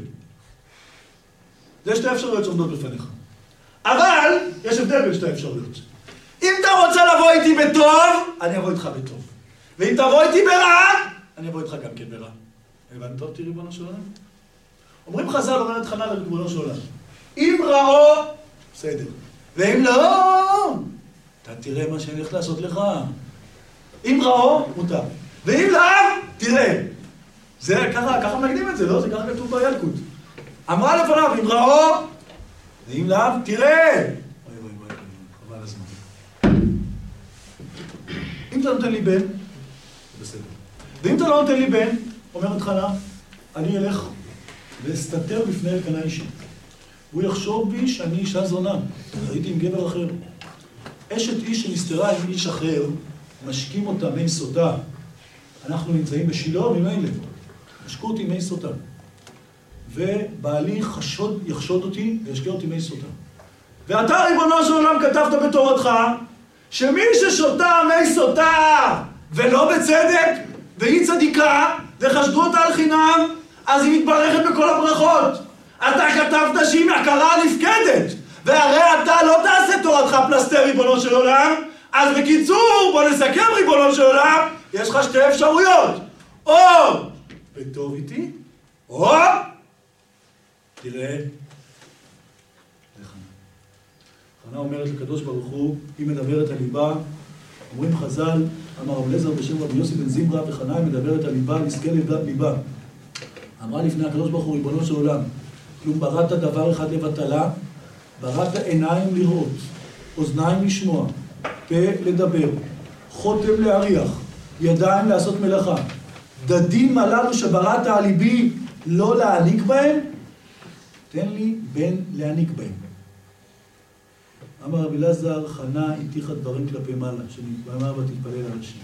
זה שתי אפשרויות שעומדות בפניך. אבל יש הבדל בין שתי אפשרויות. אם אתה רוצה לבוא איתי בטוב, אני אבוא איתך בטוב. ואם תבוא איתי ברע, אני אבוא איתך גם כן ברע. הבנת אותי, ריבונו של עולם? אומרים חז"ל, אומרת חנה לריבונו של עולם. אם ראו, בסדר. ואם לא, אתה תראה מה שאני הולך לעשות לך. אם ראו, מותר. ואם לא, תראה. זה ככה מגדים את זה, לא? זה ככה כתוב בילקוט. אמרה לפניו, אם ראו, ואם לא, תראה. חבל הזמן. אם אתה נותן לי בן, בסדר. ואם אתה לא נותן לי בן, אומרת חנה, אני אלך ואסתתר בפני אלקנה אישי. הוא יחשוב בי שאני אישה זונה. ראיתי עם גבר אחר. אשת איש שנסתרה עם איש אחר, משקים אותה מי סוטה. אנחנו נמצאים בשילה ממילא. משקו אותי מי סוטה. ובעלי יחשוד אותי וישקה אותי מי סוטה. ואתה, ריבונו של עולם, כתבת בתורתך, שמי ששותה מי סוטה ולא בצדק, והיא צדיקה, וחשדו אותה על חינם, אז היא מתברכת בכל הברכות. אתה כתבת שהיא מהכרה נפקדת, והרי אתה לא תעשה תורתך פלסטר, ריבונו של עולם. אז בקיצור, בוא נסכם, ריבונו של עולם, יש לך שתי אפשרויות. או בטוב איתי, או תראה. חנה אומרת לקדוש ברוך הוא, היא מדברת על ליבה, אומרים חז"ל, אמר רב אליעזר בשם רבי יוסי בן זמרה, וחנה היא מדברת על ליבה, נזכה ליבה. אמרה לפני הקדוש ברוך הוא, ריבונו של עולם, כלום בראת דבר אחד לבטלה, בראת עיניים לראות, אוזניים לשמוע, פה לדבר, חותם להריח, ידיים לעשות מלאכה. דדים הללו שבראת על ליבי לא להעניק בהם, תן לי בן להעניק בהם. אמר רבי אליעזר, חנה הטיחה דברים כלפי מעלה, שנאמר ותתפלל על השם.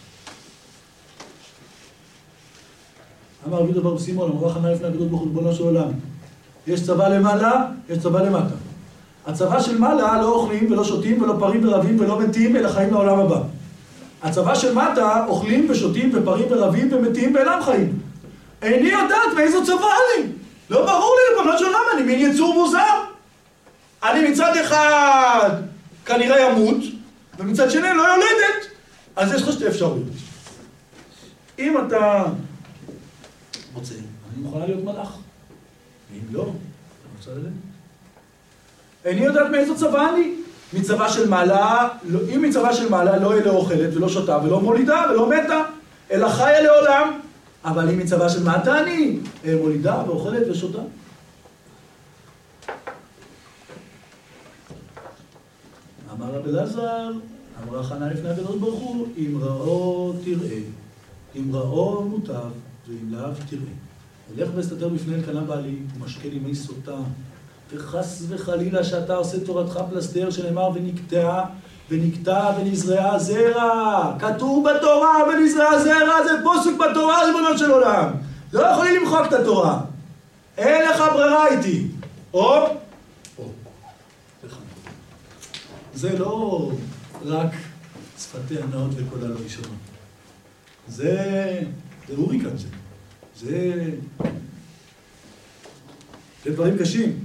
אמר רבי דבר סימון, אמרה חנה לפני הקדוש ברוך הוא, ריבונו של עולם, יש צבא למעלה, יש צבא למטה. הצבא של מעלה לא אוכלים ולא שותים ולא פרים ורבים ולא מתים, אלא חיים לעולם הבא. הצבא של מטה אוכלים ושותים ופרים ורבים ומתים ואינם חיים. איני יודעת מאיזו צבא לי. לא ברור לי, ריבונו של עולם, אני מין יצור מוזר. אני מצד אחד כנראה ימות, ומצד שני לא יולדת, אז יש לך שתי אפשרויות. אם אתה רוצה, אני מוכנה להיות מלאך. ואם לא, אני רוצה לדעת. איני יודעת מאיזו צבא אני. מצבא של מעלה, אם מצבא של מעלה לא יהיה לאוכלת ולא שותה ולא מולידה ולא מתה, אלא חיה לעולם. אבל אם מצבא של מטה אני, מולידה ואוכלת ושותה. אמר רבי אליעזר, אמרה חנה לפני הקדוש ברוך הוא, אם ראו תראה, אם ראו מוטב, ואם לאו תראה. הולך ואסתתר בפני אלקנה בעלי, ומשקה לי מי סוטה, וחס וחלילה שאתה עושה תורתך פלסטר, שנאמר ונקטע ונזרעה זרע. כתוב בתורה ונזרעה זרע, זה פוסק בתורה, ריבונו של עולם. לא יכולים למחוק את התורה. אין לך ברירה איתי. או. זה לא רק שפתיה נאות וקולה לא יישמע. זה הוריקן, זה דברים קשים.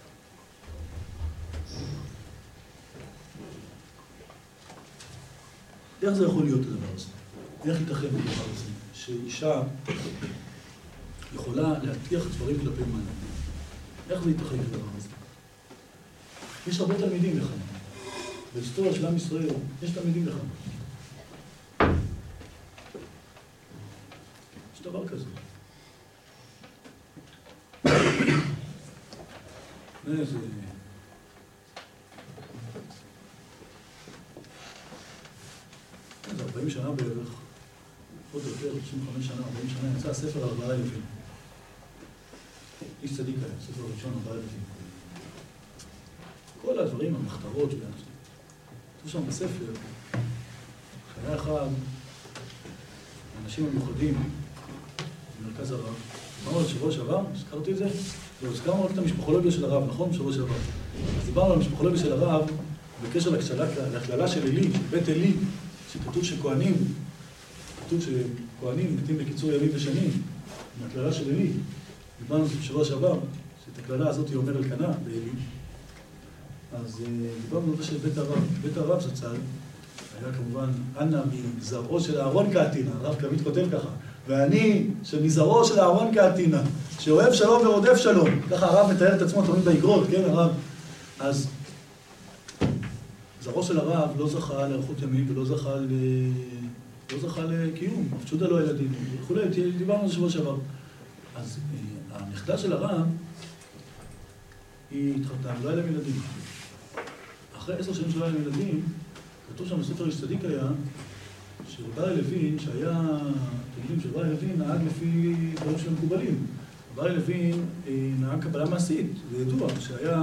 איך זה יכול להיות הדבר הזה? איך ייתכן הדבר הזה? שאישה יכולה להטיח דברים כלפי מעלה. איך זה ייתכן הדבר הזה? יש הרבה תלמידים לכאן. בהיסטוריה של עם ישראל יש תלמידים לכאן. יש דבר כזה. איזה... זה 40 שנה בערך, עוד יותר, 35 שנה, 40 שנה, יצא הספר 4,000. איש צדיק היה, ספר ראשון 4,000. כל הדברים, המחתרות שלנו. כתוב שם בספר, שהיה אחד, האנשים המיוחדים במרכז הרב, אמרנו על שבוע שעבר, הזכרתי את זה? לא, הזכרנו רק את המשפחולוגיה של הרב, נכון? שבוע שעבר. אז דיברנו על המשפחולוגיה של הרב בקשר להכללה של אלי, של בית אלי, שכתוב שכהנים, כתוב שכהנים מתים בקיצור ימים ושנים, מהכללה של אלי. דיברנו בשבוע שעבר, שאת הכללה הזאת היא אומר אלקנה באלי. אז דיברנו על זה של בית הרב זצ"ל, היה כמובן אנה מזרעו של אהרון קהתינה, הרב תמיד כותב ככה, ואני שמזרעו של אהרון קהתינה, שאוהב שלום ורודף שלום, ככה הרב מתאר את עצמו תמיד באגרות, כן הרב? אז זרעו של הרב לא זכה לאריכות ימים ולא זכה לקיום, אף צ'ודה לא ילדים, וכולי, דיברנו על זה שבוע שעבר. אז הנכדה של הרב, היא התחתנה, לא היה להם ילדים. אחרי 10 שנים שלא היה להם ילדים, כתוב שם בספר איש צדיק היה, שרבי לוין, שהיה, אתם יודעים שרבי לוין נהג לפי דברים של המקובלים. רבי לוין נהג קבלה מעשית, זה ידוע, שהיה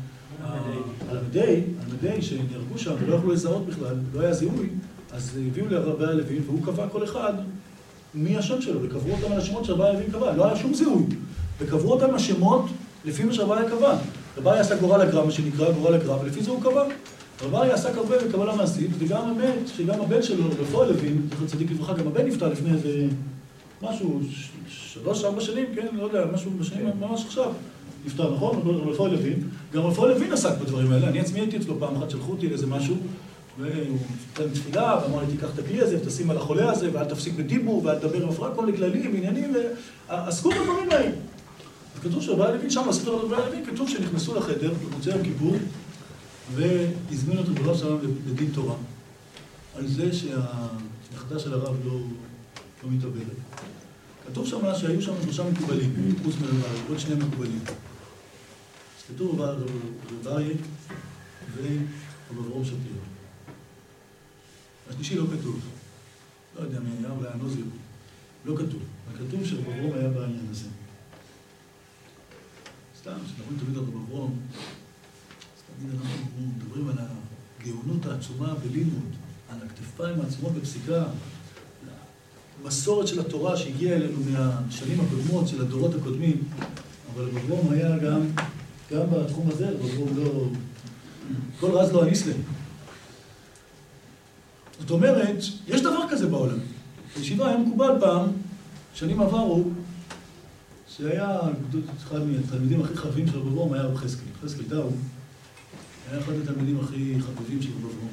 הלמדי שנהרגו שם ולא יכלו לזהות בכלל, לא היה זיהוי, אז הביאו לרבי לוין והוא קבע כל אחד מי השם שלו, וקברו אותם על השמות שרבי לוין קבע, לא היה שום זיהוי, וקברו אותם השמות לפי מה שרבי קבע. רבי עשה גורל הגרב, מה שנקרא גורל הגרב, ולפי זה הוא קבע. רבי עסק הרבה בקבלה מעשית, וגם האמת שגם הבן שלו, רפואה לוין, זכר צדיק לברכה, גם הבן נפטר לפני איזה משהו, 3-4 שנים, כן, לא יודע, משהו בשנים ממש עכשיו. נפטר, נכון? רפואה לוין. גם רפואה לוין עסק בדברים האלה. אני עצמי הייתי אצלו פעם אחת, שלחו אותי לאיזה משהו, והוא נתן תפילה, ואמר לי, תיקח את הכלי הזה, ותשים על החולה הזה, ואל תפסיק בדיבור, ואל תדבר עם הפרעה, כל מיני כללים, עניינים, ועסקו בדברים האלה. אז כתוב שרבי לוין, שם בספר רבי לוין, כתוב שנכנסו לחדר, במוצאי יום כיפור, והזמינו אותו ברב שלם לדין תורה, על זה שהנכדה של הרב לא מתאבדת. כתוב שם שהיו שם 3 מקובלים, חוץ מרבי, עוד 2 מקובלים. אז כתוב רבי ורב אברום שפירא. השלישי לא כתוב. לא יודע מי היה, אולי הנוזיר. לא כתוב. כתוב שרב אברום היה בעניין הזה. סתם, כשאנחנו תמיד על רב אברום, תמיד אנחנו מדברים על הגאונות העצומה בלימוד, על הכתפיים העצומות בפסיקה, מסורת של התורה שהגיעה אלינו מהשנים הקודמות, של הדורות הקודמים, אבל רב אברום היה גם בתחום הזה, רב אברום לא... כל רז לא הניס להם. זאת אומרת, יש דבר כזה בעולם. בישיבה היה מקובל פעם, שנים עברו, שהיה אחד מהתלמידים הכי חביבים של רב אברום, היה רב חזקאל. חזקאל דאו, היה אחד התלמידים הכי חביבים של רב אברום.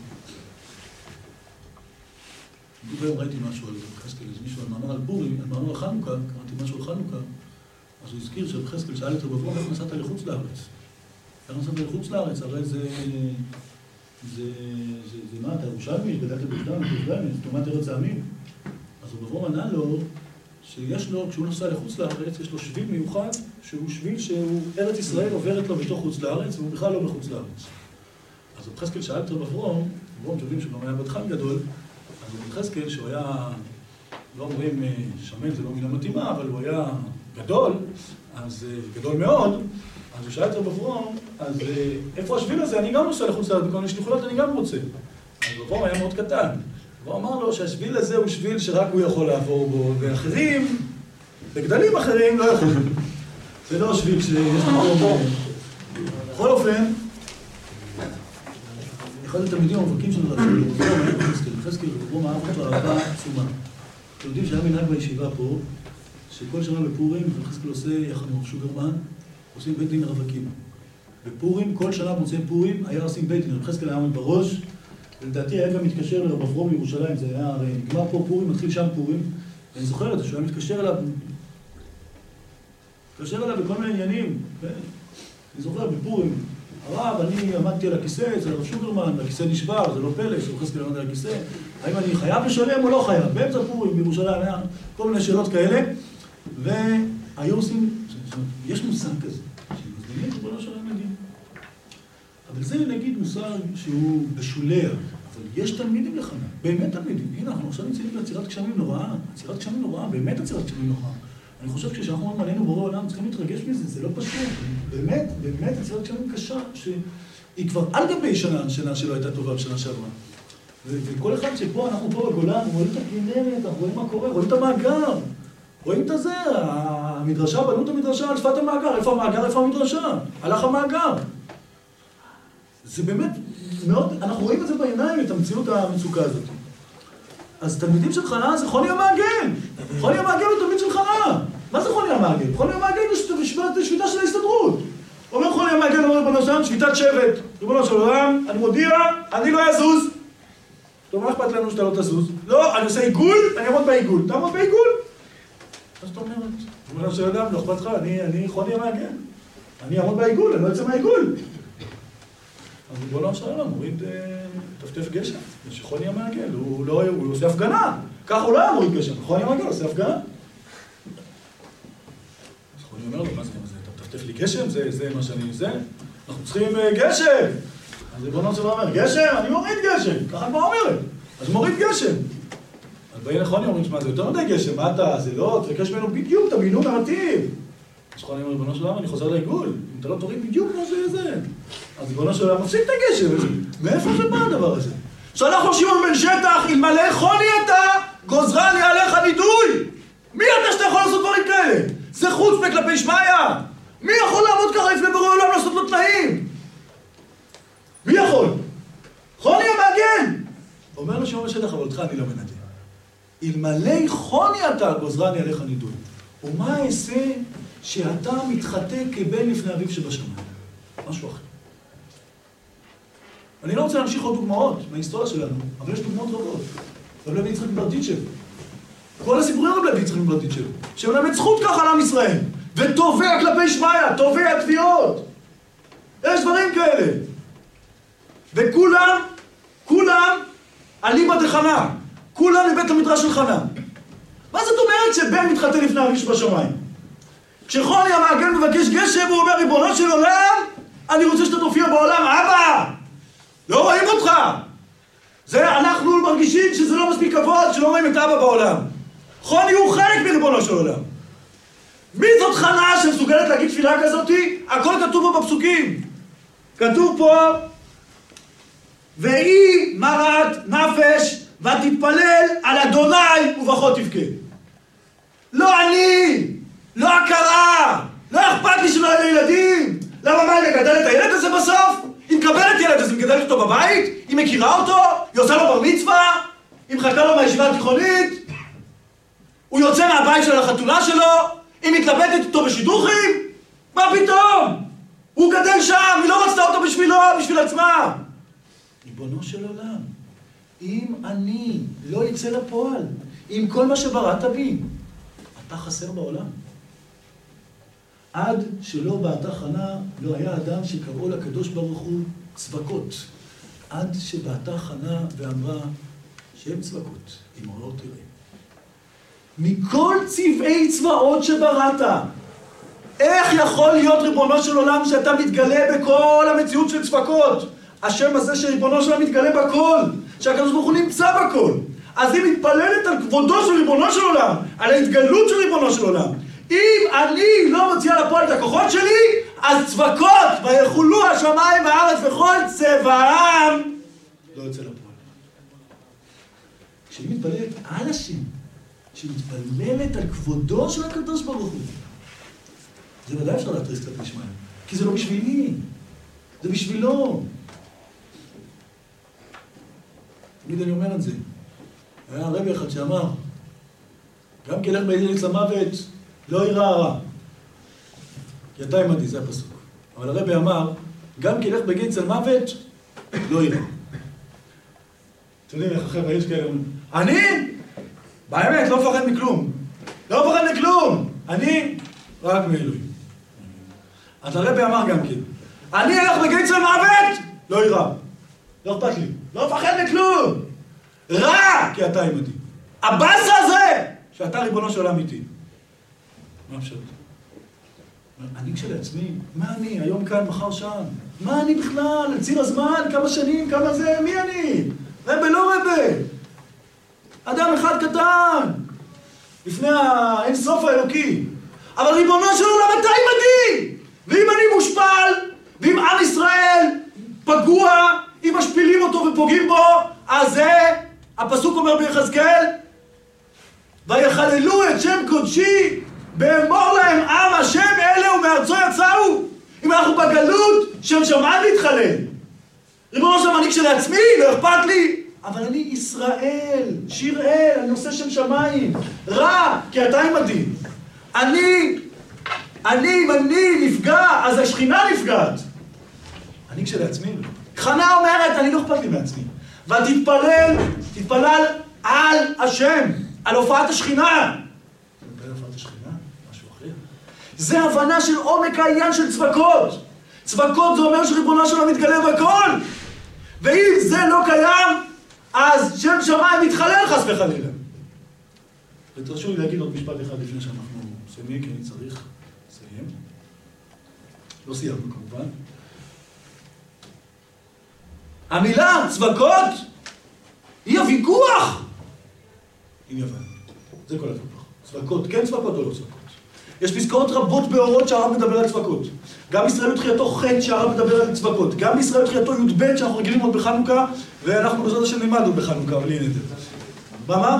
היום ראיתי משהו על חזקאל, איזה מישהו על מאמר על פורים, על מאמר על חנוכה, קראתי משהו על חנוכה, אז הוא הזכיר שרב חזקאל שאל את רב אברום, איך נסעת לחוץ לארץ? איך נסעת לחוץ לארץ? הרי זה מה, אתה ירושלמי, גדלת בגדלת, תאומת ארץ העמים. אז רב אברום ענה לו, שיש לו, כשהוא נוסע לחוץ לארץ, יש לו שביל מיוחד, שהוא שביל שהוא, ארץ ישראל עוברת לו בתוך חוץ לארץ, והוא בכלל לא בחוץ לארץ. אז רב חזקאל שאל את רב אברום, אברום שווים שגם היה בדחן גדול, אז רב חזקאל, שהוא היה, לא אומרים שמן, זה לא מילה מתאימה, אבל הוא היה גדול, אז גדול מאוד, אז הוא שאל את רב אברום, אז איפה השביל הזה? אני גם נוסע לחוץ לארץ, בכל מיני שליחויות אני גם רוצה. אז רב אברום היה מאוד קטן. הוא אמר לו שהשביל הזה הוא שביל שרק הוא יכול לעבור בו, ואחרים, בגדלים אחרים, לא יכולים. זה לא שביל שיש מקום. בכל אופן, אחד התלמידים המובהקים שלנו, רב אברום היה חזקאל. חזקאל, רב אברום אהב אותו אהבה עצומה. אתם יודעים שהיה מנהג בישיבה פה, שכל שנה בפורים, וחזקאל עושה יחד עם שוגרמן, עושים בית דין רווקים. בפורים, כל שנה במוצאי פורים, היה עושים בית דין, וחזקאל היה עומד בראש, ולדעתי היה גם מתקשר לרב אברום בירושלים, זה היה הרי נגמר פה פורים, מתחיל שם פורים, ואני זוכר את זה, שהוא היה מתקשר אליו בכל מיני עניינים. אני זוכר בפורים, הרב, אני עמדתי על הכיסא, אצל הרב שוגרמן, הכיסא נשבר, זה לא פלא, שחזקאל עמד על הכיסא, האם אני חייב לשלם או לא חייב? באמצע פורים בירושלים היה כל מיני שאלות כאלה, והיו עושים, יש מושג כזה, שמזמינים את ריבונו של עולם לדין. אבל זה נגיד מושג שהוא בשוליה, אבל יש תלמידים לכאן, באמת תלמידים. הנה, אנחנו עכשיו נמצאים בעצירת גשמים נוראה, עצירת גשמים נוראה, באמת עצירת גשמים נוראה. אני חושב שכשאנחנו אומרים עלינו בורא עולם, צריכים להתרגש מזה, זה לא פשוט. באמת עצירת גשמים קשה, שהיא כבר על גבי שנה שלא הייתה טובה בשנה שעברה. וכל אחד שפה, אנחנו פה בגולן, רואים את הכנרת, אנחנו רואים מה קורה, רואים את המאגר, רואים את זה, המדרשה, בנו את המדרשה על שפת המאגר, איפה המאגר, איפה המדרשה? הלך המאגר. זה באמת מאוד, אנחנו רואים את זה בעיניים, את המציאות המצוקה הזאת. אז תלמידים של חנה זה חוני המעגל. חוני המעגל הוא תלמיד של חנה. מה זה חוני המעגל? חוני המעגל זה שביתה של ההסתדרות. אומר חוני המעגל, אומר ריבונו של עולם, שביתת שבט. ריבונו של עולם, אני מודיע, אני לא אזוז. טוב, מה אכפת לנו שאתה לא תזוז? לא, אני עושה עיגול, אני אעמוד בעיגול. אתה עמוד בעיגול? אז אתה אומרת, ריבונו של עולם, לא אכפת לך, אני חוני המעגל. אני אעמוד בעיגול, אני לא אצא מהעיגול. אז ריבונו של עולם, מוריד טפטף גשם, זה שחוני המעגל, הוא עושה הפגנה. כך הוא לא היה מוריד גשם, חוני המעגל עושה הפגנה. אז חוני אומר לו, מה זה, אתה טפטף לי גשם? זה מה שאני עושה? אנחנו צריכים גשם! אז ריבונו של עולם אומר, גשם? אני מוריד גשם! ככה כבר אומרת. אז מוריד גשם. אז באים לחוני אומרים, שמה, זה יותר מדי גשם, מה אתה, זה לא, תבקש ממנו בדיוק, את המינון המתאים. אז חוני אומר, ריבונו של עולם, אני חוזר לעיגול. אם אתה לא תוריד בדיוק כמו שזה. אז ריבונו של עולם, מפסיק את הגשם הזה. מאיפה זה בא הדבר הזה? שלח לו שמעון בן שטח, אלמלא חוני אתה, גוזרה לי עליך נידוי. מי אתה שאתה יכול לעשות דברים כאלה? זה חוצפה כלפי שמיא. מי יכול לעמוד ככה לפני בורא עולם לעשות לו תנאים? מי יכול? חוני המעגל! אומר לו שמעון בן שטח, אבל אותך אני לא מנדה. אלמלא חוני אתה, גוזרה לי עליך נידוי. ומה אעשה שאתה מתחטא כבן לפני אביו שבשמיים? משהו אחר. אני לא רוצה להמשיך עוד דוגמאות מההיסטוריה שלנו, אבל יש דוגמאות רבות. רב לוי יצחק מברדיצ'ב. כל הסיפורים רב לוי יצחק מברדיצ'ב. שמלמד זכות ככה לעם ישראל. ותובע כלפי שמיא, תובע תביעות. יש דברים כאלה. וכולם אליבא דחנה. כולם מבית המדרש של חנה. מה זאת אומרת שבן מתחתן לפני אביו שבשמיים? כשחוני המעגל מבקש גשם, הוא אומר, ריבונו של עולם, אני רוצה שאתה תופיע בעולם, אבא! לא רואים אותך! זה אנחנו מרגישים שזה לא מספיק כבוד, שלא רואים את אבא בעולם. חוני הוא חלק מריבונו של עולם. מי זאת חנה שמסוגלת להגיד תפילה כזאת? הכל כתוב פה בפסוקים. כתוב פה, והיא מרת נפש ותתפלל על אדוני ובכות תבכה. לא אני! לא הכרה! לא אכפת לי שלא יהיו ילדים! למה מה, היא מגדלת את הילד הזה בסוף? היא מקבלת ילד הזה, היא מגדלת אותו בבית? היא מכירה אותו? היא עושה לו בר מצווה? היא מחכה לו מהישיבה התיכונית? הוא יוצא מהבית של החתונה שלו? היא מתלבטת איתו בשידוכים? מה פתאום? הוא גדל שם, היא לא רצתה אותו בשבילו, בשביל עצמה. ריבונו של עולם, אם אני לא יצא לפועל, עם כל מה שבראת בי, אתה חסר בעולם. עד שלא באתה חנה, לא היה אדם שקראו לקדוש ברוך הוא צבקות. עד שבאתה חנה ואמרה שהם צבקות, עם רעות תראה. מכל צבעי צבאות שבראת, איך יכול להיות ריבונו של עולם שאתה מתגלה בכל המציאות של צבקות? השם הזה שריבונו של עולם מתגלה בכל, שהקדוש ברוך הוא נמצא בכל. אז היא מתפללת על כבודו של ריבונו של עולם, על ההתגלות של ריבונו של עולם. אם אני לא מוציאה לפועל את הכוחות שלי, אז צבקות, ויחולו השמיים והארץ וכל צבעם, לא יוצא לפועל. כשהיא מתפללת על השם, כשהיא מתפללת על כבודו של הקדוש ברוך הוא, זה ודאי אפשר להתריס קצת לשמיים, כי זה לא בשבילי, זה בשבילו. תמיד אני אומר את זה. היה הרבי אחד שאמר, גם כי ילך בגץ למוות, לא יירא רע. כי אתה עמדי, זה הפסוק. אבל הרבי אמר, גם כי ילך בגץ למוות, לא יירא. אתם יודעים איך החבר'ה יש כאלה, אני, באמת, לא מפחד מכלום. לא מפחד מכלום. אני, רק מאלוהים. אז הרבי אמר גם כן, אני אלך בגץ למוות, לא יירא. לא אכפת לי. לא מפחד מכלום. רע, כי אתה עמדי. הבאסה הזה, שאתה ריבונו של עולם איתי. מה אפשר? אני כשלעצמי, מה אני? היום כאן, מחר שם. מה אני בכלל? על ציר הזמן, כמה שנים, כמה זה, מי אני? רבי לא רבי. אדם אחד קטן. לפני האין סוף האלוקי. אבל ריבונו של עולם, אתה עמדי. ואם אני מושפל, ואם עם ישראל פגוע, אם משפילים אותו ופוגעים בו, אז זה, הפסוק אומר ביחזקאל, ויחללו את שם קודשי, באמור להם עם השם אלה ומארצו יצאו. אם אנחנו בגלות, שם שמיים להתחלל. ריבונו שלום, אני כשלעצמי, לא אכפת לי. אבל אני ישראל, שיר אל, אני נושא שם שמיים. רע, כי אתה עמדי. אם אני נפגע, אז השכינה נפגעת. אני כשלעצמי. חנה אומרת, אני לא אכפת לי מעצמי. תתפלל על השם, על הופעת השכינה. זה הבנה של עומק העניין של צבקות. צבקות זה אומר שריבונו שלו מתגלה בכל. ואם זה לא קיים, אז שם שמיים מתחלל חס וחלילה. ותרשו לי להגיד עוד משפט אחד לפני שאנחנו מסיימים, כי אני צריך לסיים. לא סיימנו כמובן. המילה צבקות היא הוויכוח. עם יוון. זה כל הוויכוח. צבקות, כן צבקות או לא צבקות. יש פסקאות רבות באורות שהרב מדבר על צבקות. גם ישראל ותחייתו ח' שהרב מדבר על צבקות. גם ישראל ותחייתו י"ב שאנחנו רגילים עוד בחנוכה, ואנחנו בעזרת השם נלמד עוד בחנוכה, אבל הנה את זה. מה?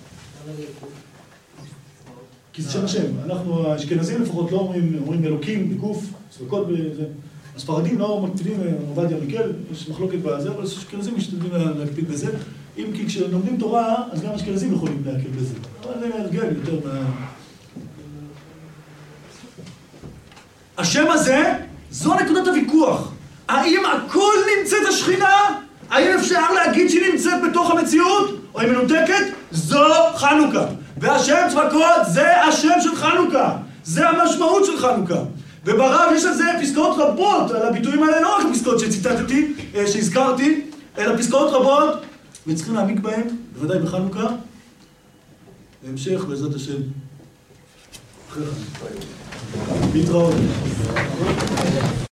כי זה שם השם. אנחנו האשכנזים לפחות לא אומרים אלוקים בגוף, צבקות בזה. הספרדים לא מקפידים, עובדיה מיקל, יש מחלוקת בזה, אבל האשכנזים משתדלים להקפיד בזה. אם כי כשלומדים תורה, אז גם האשכנזים יכולים להקל בזה. אבל זה הרגל יותר מה... השם הזה, זו נקודת הוויכוח. האם הכל נמצאת השכינה? האם אפשר להגיד שהיא נמצאת בתוך המציאות? או היא מנותקת? זו חנוכה. והשם צבקות זה השם של חנוכה. זה המשמעות של חנוכה. וברב יש על זה פסקאות רבות, על הביטויים האלה, לא רק פסקאות שציטטתי, שהזכרתי, אלא פסקאות רבות, וצריכים להעמיק בהם, בוודאי בחנוכה. בהמשך, בעזרת השם. אחרי חנוכה. להתראות.